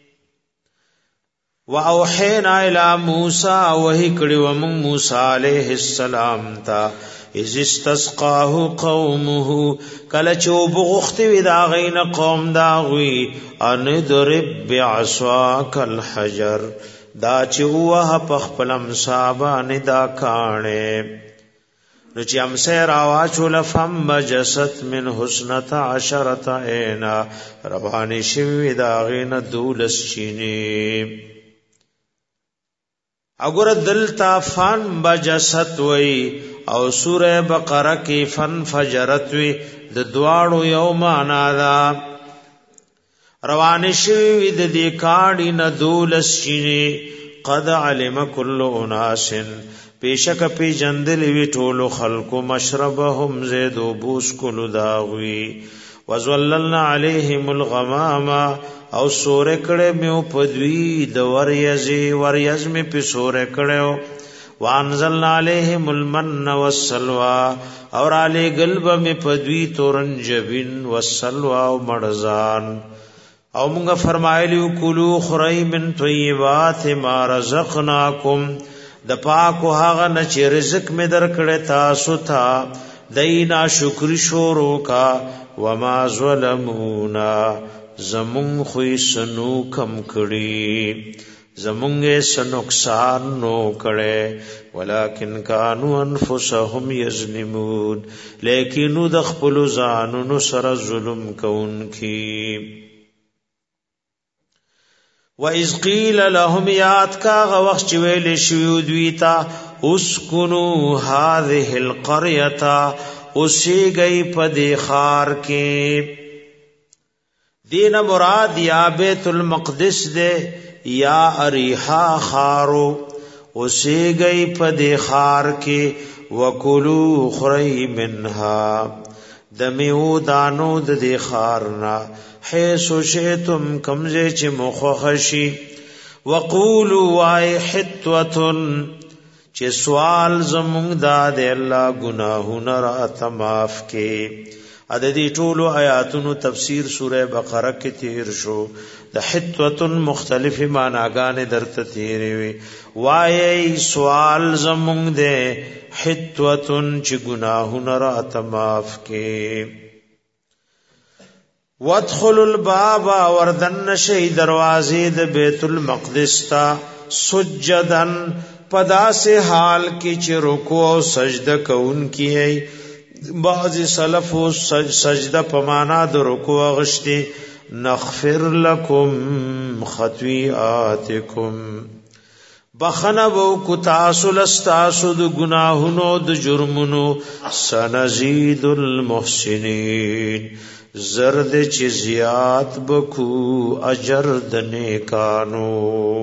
واوحینا الی موسی وحی کړیو موږ موسی علیہ السلام ته اذ استسقاه قومه کله چې وبغختوی دا غین قوم دا غوی ان ضرب بعصاک الحجر دا چې وه په خپل مصابانه دا کانه نو چې امسه راواچول فم مجست من حسنت 10 عینا ربانی شوی دا غین 12 چینه. اگر دلتا فن بجست وی او سورہ بقرہ کی فن فجرت وی د دواړو یو معنا دا روان شوی د دې کاڼي نه 12 شینه قد علم كل اناس پیشک پی جندل وی ټولو خلقو مشربهم زید وبوس کول داوی وزللنا علیهم الغمام او سورے کڑے میں پدوی د وریز میں پی سورے کڑے وانزلنا علیہم المن والسلوى اور علی قلب میں پدوی تورنجبن والسلوى و مرزان او منگا فرمائلیو کلو خرائی من طیبات ما رزقناکم د پاکو هاغه نچ رزق میں در کڑے تاسو تا دینا شکر شورو کا وما ظلمونا زمون خوی سنو کم کړي زمونږه سنقصان نو کړي ولکن کانوا انفسهم یظلمون لیکن د خپل ځانونو سره ظلم کوونکی. واذ قیل لهم یات کا وخت چې ویل شو دوی تا اسکنوا هذه القريه اوسېږئ په دې خار کې. دین مراد یا بیت المقدس دے یا اریحا خارو اسے گئی پدے خار کے وکلو خری منها دمیو دانو دے خارنا حیثو شیتم کمزے چی مخوخشی وقولو وای حتوتن چی سوال زمونگ دا دے اللہ گناہو نرات معاف کے. عددی ټولو آیاتونو تفسیر سورہ بقرہ کې تیر شو د حتوتن مختلف معناګانې درته تیرې وي. وای سوال زمونږ دې حتوتن چې ګناهونه راته معاف کې. وادخلوا الباب وردن شی دروازې د بیت المقدس تا سجدن پدا سے حال کې چې رکوع او سجده کوونکی بعض سلف سجده پمانا د رکوع غشتي نغفر لكم خطيئاتكم بخنبو کو تاسو لستاسو د گناهونو د جرمونو سنزيد المحسنين زرد چ زیات بکو اجر د نیکانو.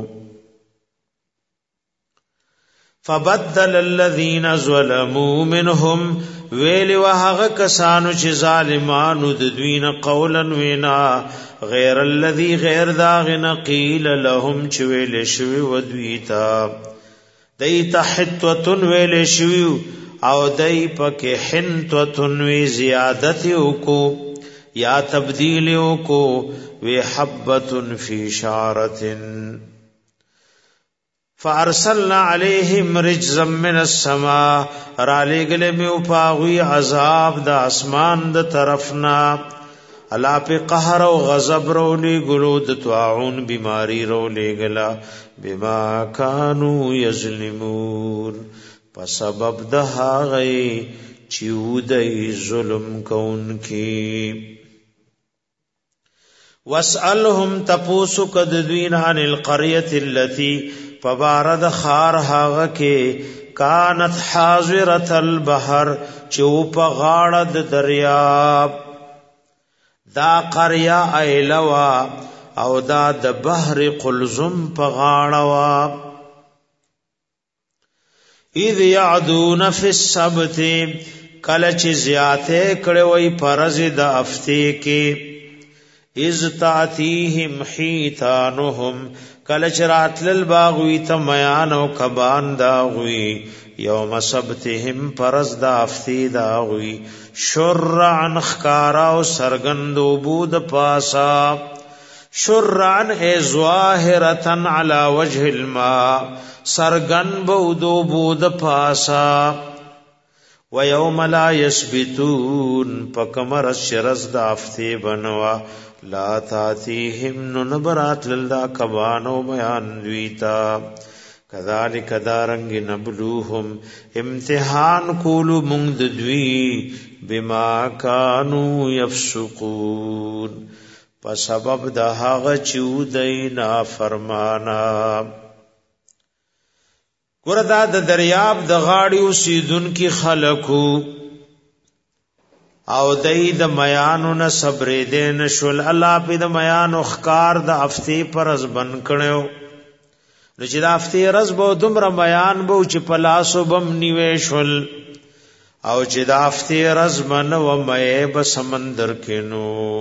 فبدل الذين ظلموا منهم ویل وهغه کسانو چې ظالمانو د دوین قولا وینا غیر الذي غیر داغن قیل لهم چې ویل شوی ودویتا دای تحتوتن ویل شوی او دای پکې حنتوتن وی زیادت وکو یا تبدیلیوں کو وی حبت فی شعرت فارسلنا علیہم رجزا من السماء را لگلے میں اپاغوی عذاب دا اسمان دا طرفنا اللہ پہ قہر و غضب رو لے گلو دا طاعون بیماری رو لے گلا بما کانو یظلمون پسبب دہا گئی چیودئی ظلم کون کی واسألهم تپوسو کدوین عن القریت اللتی فبارد خار هاغه کې کانت حاضرت البحر چوپ غاړه د دریاب دا قریا ایلوا او دا د بحر قلزم په غاړه وا اذ يعدون في السبت کله چې زیاته کړي وي فرض د افتی کې اذ تاتيهم حيتانهم کله چې راتل باغوي ته میان او کبان داغوي یوم سبتهم فرض د افتی داغوي شرعن خکارا او سرګندو بود پاسا شرعن ظاهرتن علی وجه الماء سرګن بودو بود پاسا و یوم لا یثبتون پکمر شرز د افتی بنوا لا تاتیهم نبرات للدا کبانو بیان دویتا کذالک دارنگ نبلوهم امتحان کولو مونږ دوی بما کانو یفسقون په سبب د هغه چودای نافرمانا ګوردا د دریاب د غاړي اوسیدونکو خلقو او دای د میانو نه صبر دې نشول الله په د میانو خکار د افتی پر از بن کړو نو چې د افتی رز بو دومره میان بو چې پلاسو بم نیوي شول او چې د افتی رز من و مې په سمندر کې نو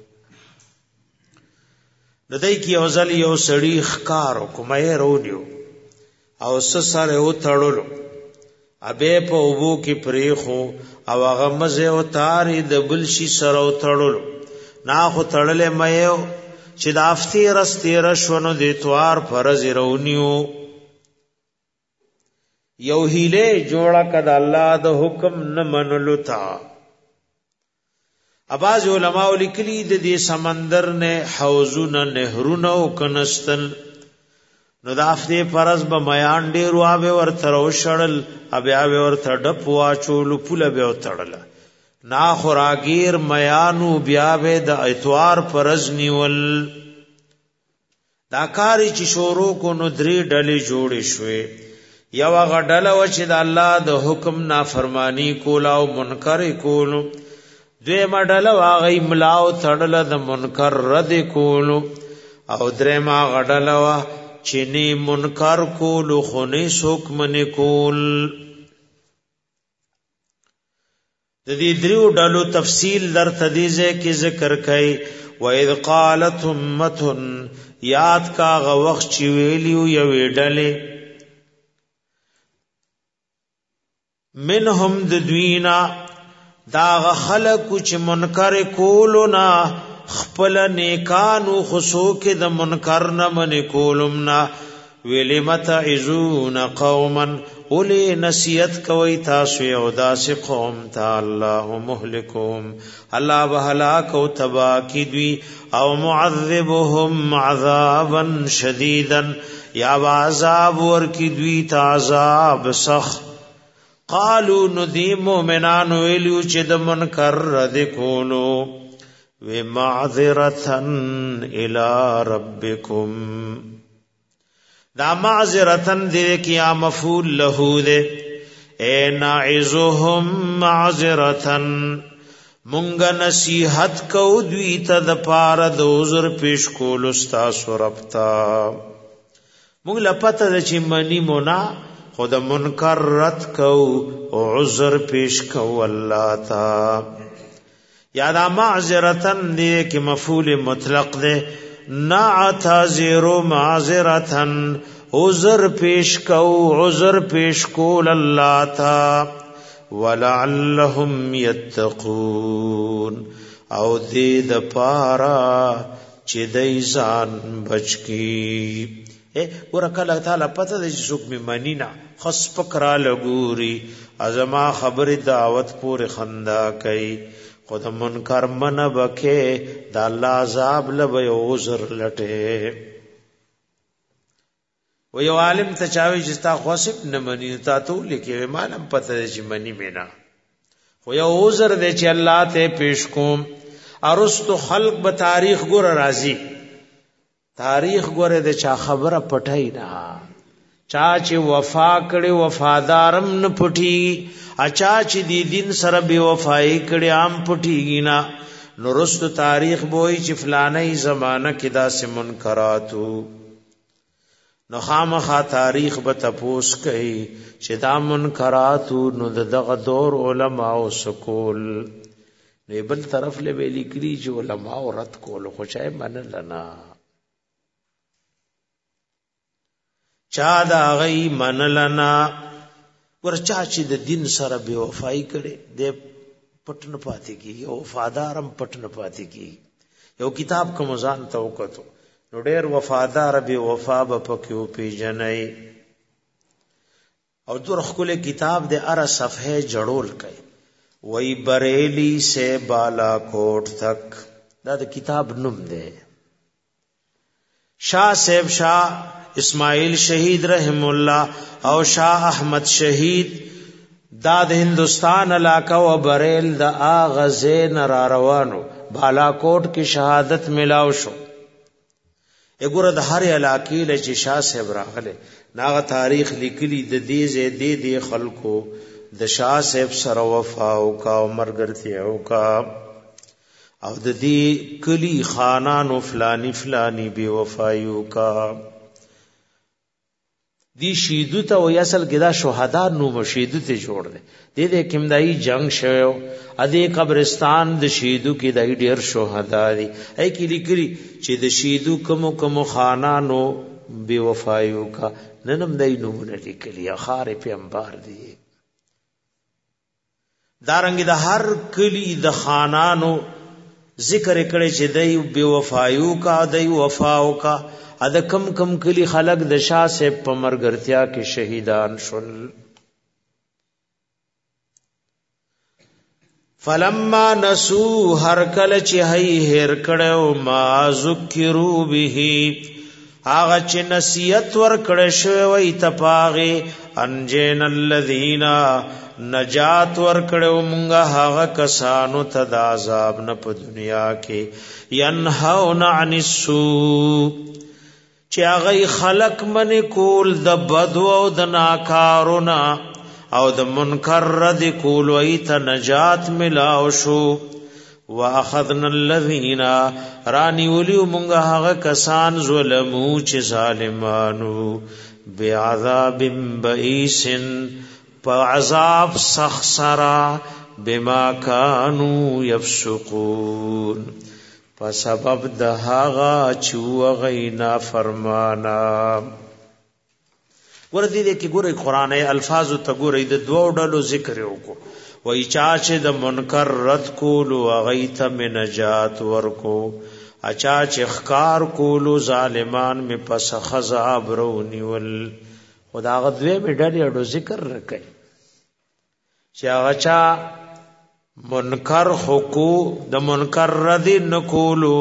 دای کی اوزل یو سړی خکار کومه رونیو او سره او تړلو ابه په وبو کې پریخو او هغه مزه او تاری د بلشي سره او تړلو نا خو تړلې مې چې د افتی رستي رشونو د اتوار فرض رونیو یو هیله جوړه کړه الله د حکم نه منلو تا اباظ علماء لیکلي د دې سمندر نه حوضونه نهرونه او کنستل نو دا افتی فرض به میان ډیر وابه ورته وشړل ابیا به ورته ډپ واچول پوله به وتړل نا خوراګیر میانو بیا به د اتوار فرض نیول دا کاری چې شروع کو نو درې ډلې جوړې شوې یو غډله و چې د الله د حکم نافرمانی کول او منکر کول دوی مډله واغی ملاو تړل د منکر رد کول او درې ما غډله وا چینی منکر کول خونی سوک من کول د دې دریو ډلو تفصیل در تدیزه کې ذکر کړي و اذ قالت امه یاد کا غ وخت چې ویلیو یو ډلې منهم د دوینا دا خلق چې منکر کولنا خپل نیکانو خصو کې د منکر نه من کولمنا ولمت عزون قوما اولی نصیحت کوي تاسو یو داس قوم ته الله مهلكهم الله بهلاک او تبا کی دوی او معذبهم عذابا شديدا یا عذاب ور کی دوی ته عذاب سخت قالوا ندی مومنان ویلو چې د منکر رد کولو و معذرتن الى ربکم دا معذرتن دې کیا مفعول له دې اے نعذهم معذرتن مونږ نصیحت کو دوی ته د پاره د عذر پیش کول استاد ربتا مونږ لپاره چې منی مونا خود منکر رد کو او عذر پیش کو الله تا یادا معذرتن دې کې مفعول مطلق دې نعتذر معذرتن عذر پیش کو عذر پیش کول الله تا ولعلهم يتقون او دې د پارا چې دای ځان بچکی ورکل تعالی پته د څوک می منینا خص فکر لګوري ازما خبر دعوت پور خندا کوي خود منکر من بکه د الله عذاب لبه عذر لټه و یو عالم ته چاوي چې تا خواسب نه منی تا ته لیکي مالم پته چې منی مینا خو یو عذر دې چې الله ته پیش کوم ارستو خلق به تاریخ ګور راضي تاریخ ګوره د چا خبره پټای نه چا چې وفا کړي وفادارم نه پټي اچا چې دی دین سره بے وفای کړي عام پټیږي نه نو رست تاریخ بوئی چې فلانه زمانہ کې دا منکراتو نو خامخا تاریخ به تپوس کوي چې دا منکراتو نو دغه دور علما او سکول نه بل طرف له ویلي کړي چې علما او رد کول خو چای منل نه چا دا غي منلنا ورچا چې د دین سره بے وفای کړي د پټن پاتې کی او وفادارم پټن پاتې کی یو کتاب کوم ځان ته وکړو نو ډېر وفادار بے وفا به پکيو پیجنې او تر خپل کتاب د اره صفحه جوړول کړي وای بریلی سے بالا کوٹ تک دا د کتاب نوم دی شاہ صاحب شاہ اسماعیل شہید رحم اللہ او شاہ احمد شہید دا د ہندوستان علاقہ و بریل دا آغازین را روانو بالاکوٹ کی شہادت ملاو شو اگور دا ہر علاقی لچی شاہ صاحب راغلے ناغ تاریخ لکلی د دیزے دی خلقو د شاہ صاحب سر وفاو کا و مرگرتیاو کا او د دی کلی خانانو فلانی فلانی بی وفایو کا دی شهیدو ته وی اصل کې دا شهدا نو مشهیدو ته جوړ دي د دې کمدای جنگ شوو ا دې قبرستان د شهیدو کې دای ډیر شهدا دي ای کې لیکري چې د شهیدو کوم خانانو بے وفایو کا ننم دای نو نه لیکلي اخار په انبار دي دارنګ د هر کلی د خانانو ذکر کړي چې دای بے وفایو کا دای وفاو کا اد کم کم کلی خلق د شاه سے پمرګرتیا کې شهیدان شول فلما نسو هر کله چې هي هر کړو ما ذکرو به هغه چې نصیحت ور کړه شوی تپاغه انجن الذین نجات ور کړو مونږه هغه کسانو ته د عذاب نه په دنیا کې ينهون عن السوء چې هغه خلق من کول د بدو او د ناکارونا او د منکر رد کول ایت نجات ملاو شو واخذنا الذين رانی ولی مونږه هغه کسان ظلمو چې ظالمانو بعذاب بئیس فعذاب سخسرا بما كانوا يفسقون په سبب د هغه چې وغینا فرمانا ورته دې کې ګورې قران الفاظ ته ګورې د دوه ډلو ذکر وکړو وای چا چې د منکر رد کول او غیت من نجات ورکو اچا چې خکار کول ظالمان می پس خذاب رونی ول خدا غدوی می ډلې اډو ذکر رکې چې هغه چا منکر حقوق د منکر رد نکولو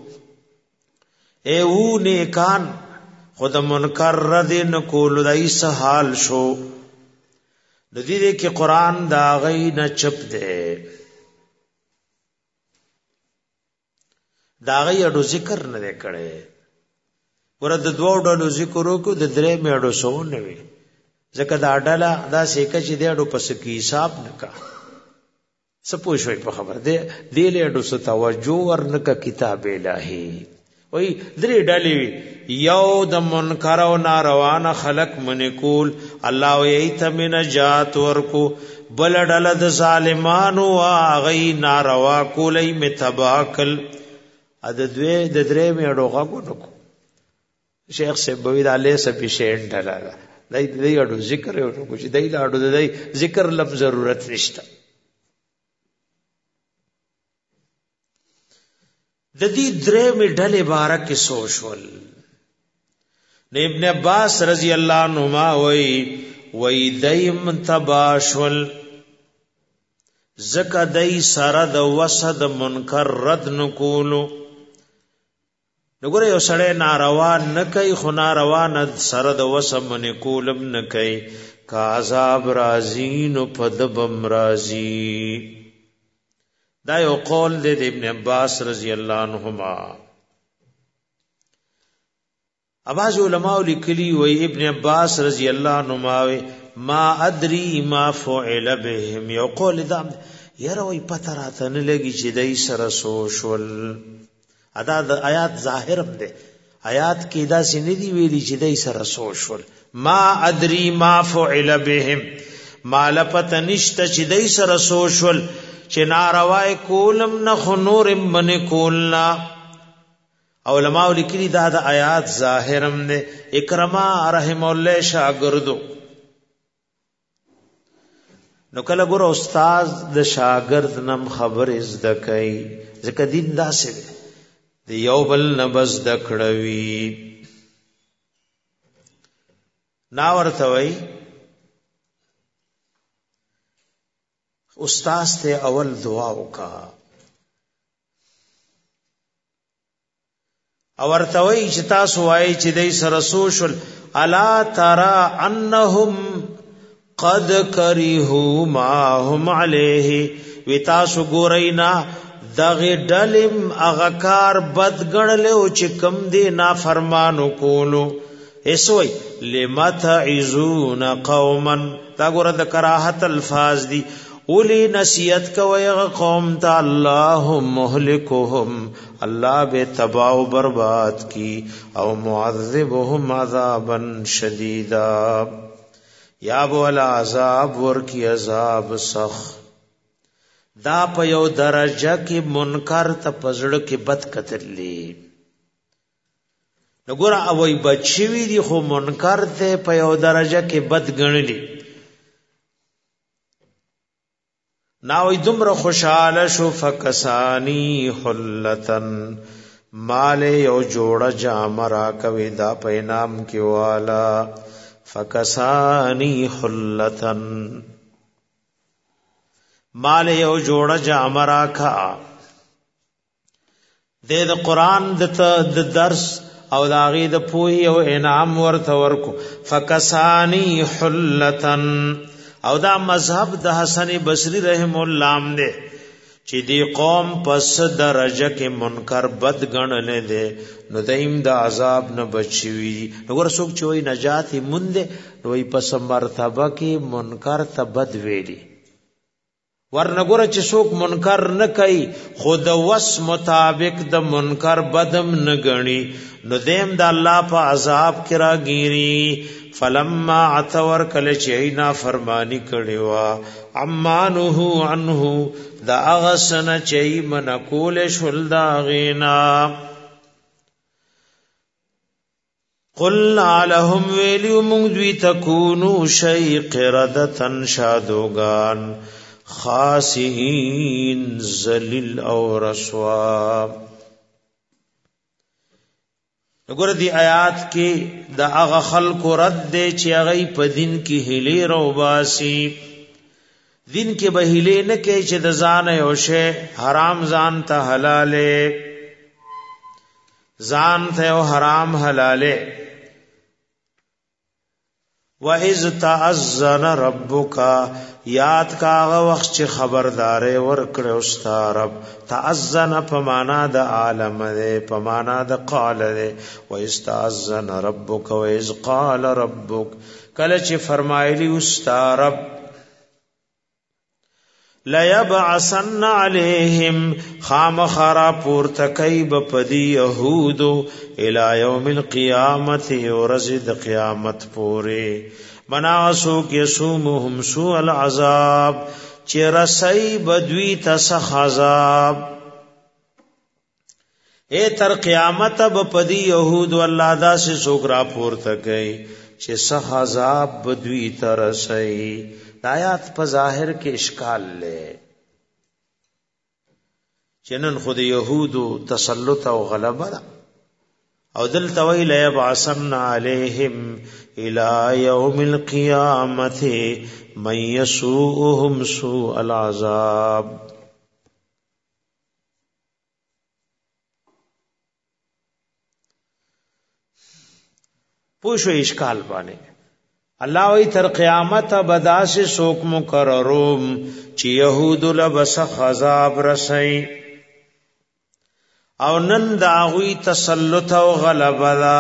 ایو نیکان خود منکر رد نکولو دای سحال شو د دې کې قران دا غي نه چپ دی دا غي اډو ذکر نه کړي ورته د دوه ډلو ذکر وکړو د درې میډو سو نه وي ځکه دا ډله دا سیکه چې د اډو پس کې حساب نکا سپوږ شوي په خبر دی له اډو ست توجه ورنکا کتاب الهي وای درې ډلې یو د منکر او ناروانه خلق منکول الله ایت من نجات ورکو بل ډله د ظالمانو غي ناروا کولای متباکل ا د دوی د درې میډو غو نکو شیخ سیبوی علیه سپی شین ډله دای اډو ذکر یو کو چې دای اډو دای ذکر لفظ ضرورت نشته د دې درې می ډلې بارک سوشل ابن عباس رضی الله عنهما وی دیم تباشل زکه دای سره د وسد منکر رد نکولو. نګوره یو سړی ناروا نه کوي خو ناروا نه سره د وسم نه کولم نه کوي کا عذاب راځي نو پدبم راځي. دا یو قول د ابن عباس رضی الله عنهما. اباظ علماء لیکلی وی ابن عباس رضی الله عنهما ما ادري ما فعل بهم. یو قول دا یره وی پته راته نه لګی چې دای سره سوشل. ادا د آیات ظاهرم ده آیات کې دا سینې دی ویلي چې دای سره سوشل. ما ادري ما فعل بهم مال پته نشته چې دای سره سوشل چې ناروای کولم نه خو نورم من کولنا. علماء لیکلي دا د آیات ظاهرم ده. اکرما رحم الله شاګردو نو کله ګور استاد د شاګرد نم خبر زده کوي ځکه دین داسې دی د یو بل نبز دکړوي نا ورته وای استاد ته اول دعا وکا ورته وای چې تاسو وای چې دای سره سوشل الا ترى انهم قد کرهوا ما هم علیه. وی تاسو ګورینا دغه ډلم اغکار بدګړل او چې کم دی نافرمانو کولو. ایسوی لمتعذون قوما دا ګوره د کراهت الفاظ دی. اولی نصیحت کوي قوم ته الله مهلكهم الله به تباہ و برباد کی او معذبهم عذابا شدیدا یا بولا عذاب ورکی عذاب سخ. دا په یو درجه کې منکر ته پزړه کې بد کتلې نګور اوای بچوي دي خو منکر ته په یو درجه کې بد ګڼلې. ناوې دومره خوشاله شو فکسانی حلتن مال یو جوړه جام را کوي دا په انعام کې والا. فکسانی حلتن مال یو جوړه جام را کا د قرآن د درس او د هغه د پوهې او انعام ورته ورکو. فکسانی حلتن او دا مذهب د حسن بصری رحم الله ام ده چې دی قوم پس درجه کې منکر بد ګڼل دي نو دیم د عذاب نه بچوي. وګور څوک چې وي نجات مونږ نو پس مرتبه کې منکر ته بد ویلي ورنګور چې څوک منکر نه کوي خود وس مطابق د منکر بدم نه غني نو دیم د الله په عذاب کې راګيري. فلما عتور کله چې اینا فرمانی کړي وا امانه عنه دا اغسن چې من کول شول دا غینا. قلنا لهم ویلیو مونږ دوی تکونو شی قردتن شادوغان خاسئین ذلیل او رسوا. وګوره دی آیات کې د هغه خلق رد دی چې هغه په دین کې هلي روباسي. دین کې به هلي نه کوي چې د ځان یو شی حرام ځان ته حلاله ځان ته یو حرام حلاله. وَإِذْ تَأَذَّنَ رَبُّكَ یاد کا هغه وخت چې خبردارې ورکړې استا رب. تأذن په معنا د عالم ده په معنا د قال ده. وَإِذْ تَأَذَّنَ رَبُّكَ وَإِذْ قَالَ رَبُّكَ کله چې فرمایلی استا رب لَيَبْعَثَنَّ عَلَيْهِمْ خامخرا پورتکیب پدی یهودو الى یوم القیامت ورزد قیامت پوری مناسو یسومهم سوء العذاب چی رسی بدوی تسخ عذاب. اے تر قیامت بپدی یهود واللہ دا سے سوکرا پورتکی چی سخ عذاب بدوی ترسی. آیات په ظاهر کې اشکال لے چنن خود یهودو تسلط او غلبه ده او دلته ویل یبعثن علیهم الى یوم القیامت من یسوءهم سوء العذاب. پوښو اشکال باندې الله وی تر قیامت بداس سوک مقرروم چې يهود لبس عذاب رسي او نن داوی تسلط او غلبه دا.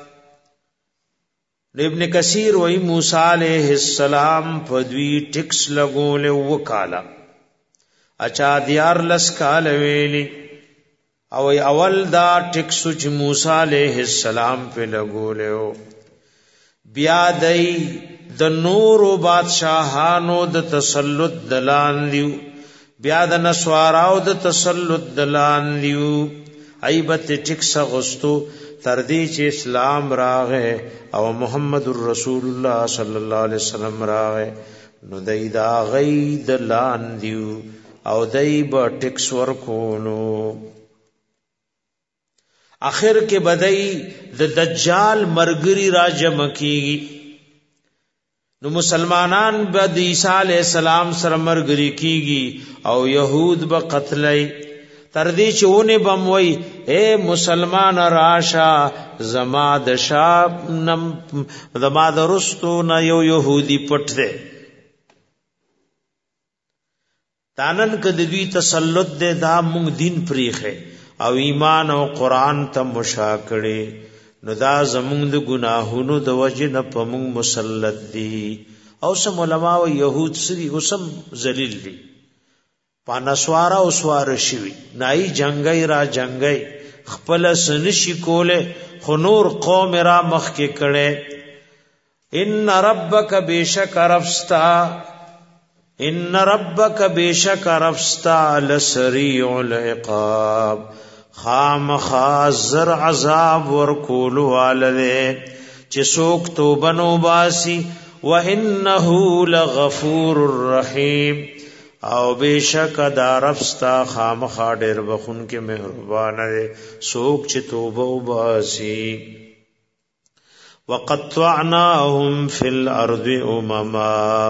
ابن کثیر وی موسی علیہ السلام په دوی ټیکس لګول وکاله اچا دیار لس کال ویلی او اول دا ټیکس چې موسی علیہ السلام په لګولیو بیا دای د نور او بادشاہانو د تسلط دلان دیو بیا د نسواراو د تسلط دلان دیو ایبت ټیکس غستو تر دې چې اسلام راغې او محمد رسول الله صلی الله علیه وسلم راغې نو دای دا غي دلان دیو او دای به ټیکس ورکونو. اخر کې بدای د دجال مرګري را جمع کیږي نو مسلمانان به د عیسی علی السلام سره مرګري کیږي او يهود به قتلای تر دې چې ونه بموي اے مسلمان راشا زما د شاب نم زما د رستو نه یو يهودي پټ دی تانن کدی دوی تسلط دے دا مونږ دین پریخه او ایمان او قران ته مشاکړي نو دا زمونږ د ګناهونو د وجه نه په مونږ مسلط دي او سم علماء او يهود سری اوسم ذلیل دي پانسوارا او سوار شوی نای جنگای را جنگای خپل سنشی کوله خنور قوم را مخ کې کړي ان ربک بیشک رفستا ان ربک بیشک رفستا لسریع العقاب خام خازر عذاب ورکول والده چې څوک توبه نو باسي وانه لغفور الرحیم او بیشک دا رفستا خام خاډر بخون کې مهربان دی څوک چې توبه وباسي. وقطعناهم فی الارض امما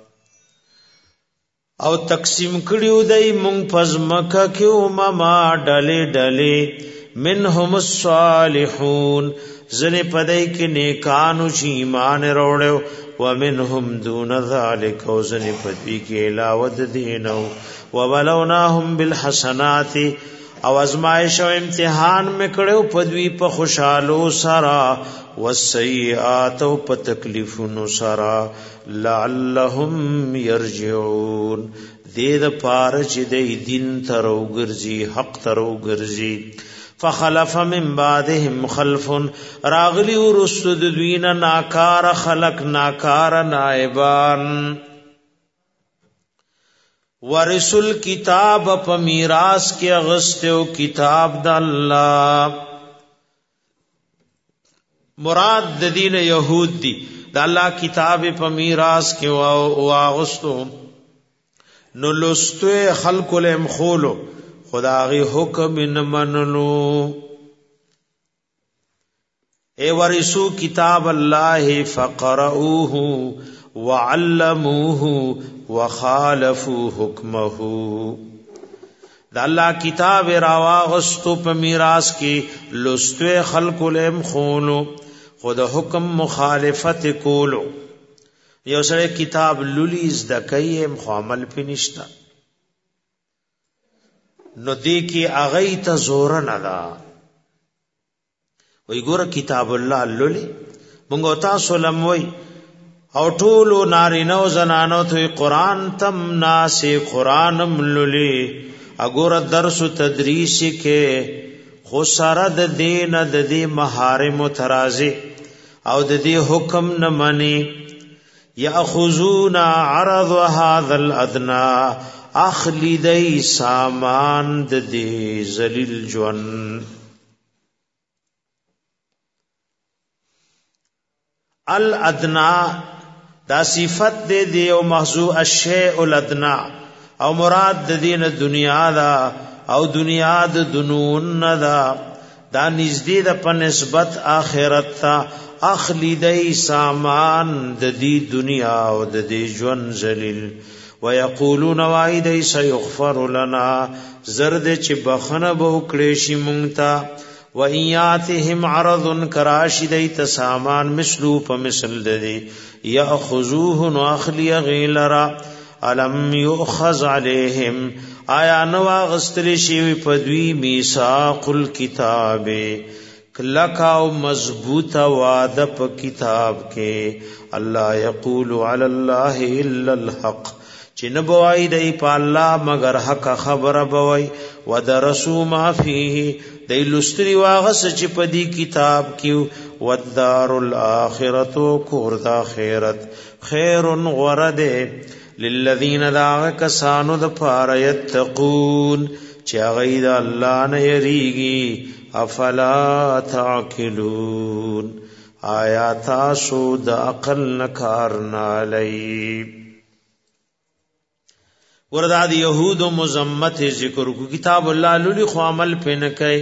او تقسیم کړیو دای مونږ پزمکه کې امما ډلې ډلې منهم الصالحون زنه پدای کې نیکانو چې ایمان وروړو ومنهم دون ذلك او زنه پدوی کې علاوه دینو وبلوناهم بالحسنات او ازمایش او امتحان میکړو پدوی په خوشالو سرا والسیئات او په تکلیفونو سرا لعلهم يرجعون دې د پاره چې د دین ترو ګرځي حق ترو ګرځي. فخلف من بعدهم خلف راغلی ورسد دوینا ناکار خلق ناکار نائبان ورسل کتاب په میراث کې اغستو کتاب د الله مراد د دین يهود دي د الله کتاب په میراث کې واغستو نو لستو خلق لهم خولو خداغي حکم ان منلو اے ورثو کتاب الله فقرؤوه وعلموه وخالفوا حکمه د الله کتاب راواغستو په میراث کې لستو خلق لهم خولو خود حکم مخالفت کولو یو سره کتاب لولیز د کایم خو عمل پینشتا نو دی کی اغی ته زور نه دا وی ګور کتاب الله للی مونږ تاسو لموي او ټولو نارینو زنانو ته قران تم ناسه قرانم للی اګور درس تدریس کې خو سره د دین د دې محارم ترازی او د دې حکم نه منی یاخذون عرض هذا الادنى اخلی دی سامان د دې ذلیل جون الادنى دا صفت دې دی او محذو الشیء الادنى او مراد د دین دنیا دا او دنیا د دنون ندا دا نزدې د په نسبت آخرت تا اخلی دی سامان د دې دنیا او د دې ژوند ذلیل ويقولون وعيد سيغفر لنا زرد چې بخنه به وکړي شي مونږ ته وَإِيَّاتِهِمْ عَرَضٌ كَرَاشِدَيْ تَسَامَانْ مِثْلُ فَمِثْلُ دَدِي يَأْخُذُوهُ وَأَخْلِيَ غِيلَرَا أَلَمْ يُؤْخَذْ عَلَيْهِمْ آیا نوا غستل شي پدوی میثاق الكتاب کلکا او مضبوط وعده په کتاب کې الله یقول علی الله الا الحق چې نه بوای دی په الله مگر حق خبره بوای ودرسوا ما فيه دی لستری واغس چې په دې کتاب کې والدار الاخرته کور د اخرت خیر غرد للذین دعوا کسانو د پاره یتقون چې غید الله نه یریږي افلا تعقلون آیات تاسو د عقل نه کار نه لئ وردا د یهود او مذمت ذکر کو کتاب الله للی خو عمل پنه کوي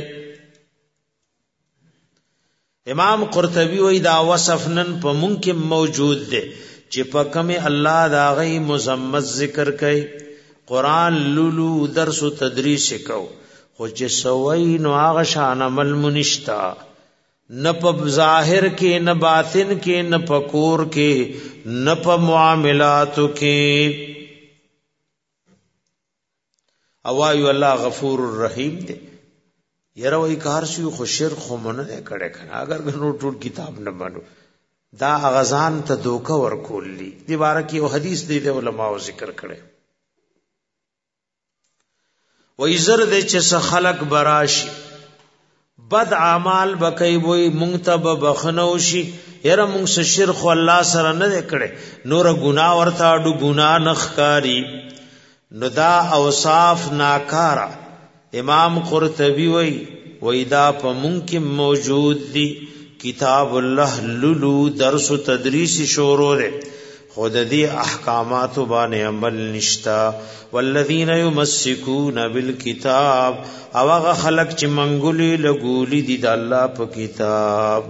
امام قرطبی وی دا وصفنن په ممکن موجود دی چې په کومه الله دا غي مذمت ذکر کوي قران لولو درس او تدریس کو خو چې سوي نو هغه شان عمل منشتا نه په ظاهر کې نه باطن کې نه په کور کې نه په معاملاتو کې اوایو الله غفور الرحیم دی یره وای کار شو خو شرک خو مونږ نه کړه کنه اگر غنو ټول کتاب نه مانو دا اغزان ته دوکه ورکوللی دی بار کې او حدیث دی د علماو ذکر کړي وای زر د چې خلق براشي بد اعمال بکای وای مونږ بخنو شي یره مونږ شرک الله سره نه کړي نور ګناه ورته اډو ګناه نخکاری نو دا اوصاف ناکارا امام قرطبی وی دا په ممکن موجود دی کتاب الله لولو درس و تدریس شروع ده خود دی احکامات باندې عمل نشتا والذین یمسکون بالکتاب او هغه خلق چې منګولي لګولي دي د الله په کتاب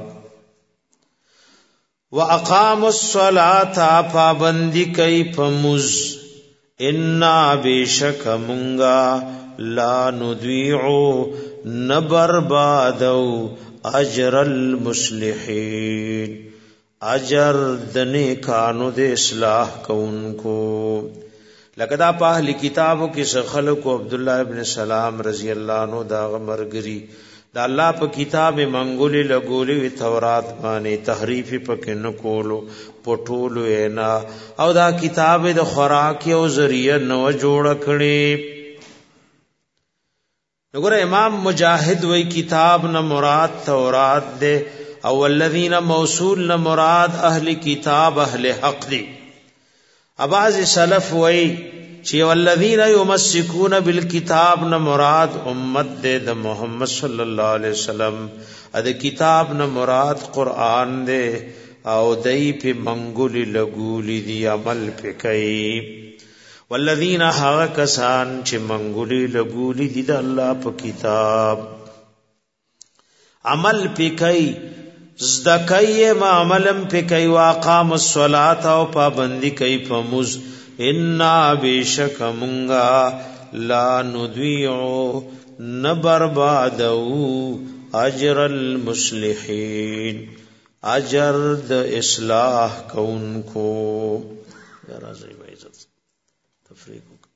واقاموا الصلاة پابندی کوي پمز انا بیشک منگا لا ندویعو نبربادو اجر المصلحین اجر دنے کانو دے اصلاح کونکو لکدا پاہلی کتابو کی سخلقو عبداللہ ابن سلام رضی اللہ عنہ دا غمرگری دا اللہ پا کتاب منگولی لگولی وی تورات بانی تحریفی پا کنکولو پټولو اینا او دا کتاب د خوراک او ذریعہ نو جوړ کړي وګوره امام مجاهد وی کتاب نه مراد تورات ده او الذین موصول نه مراد اهل کتاب اهل حق دي اباظ سلف وی چې والذین یمسکون بالکتاب نه مراد امت ده د محمد صلی الله علیه وسلم د کتاب نه مراد قران ده او دای په منګولي لګولي دی عمل پکې والذین ها کسان چې منګولي لګولي دی د الله په کتاب عمل پکې زدکای ما عملم پکې واقام الصلاة او پابندی کوي پموز ان بیشک مونگا لا ندویعو نبربادو اجر المصلحین اجر د اصلاح کونکو یا راځي عزت تفریق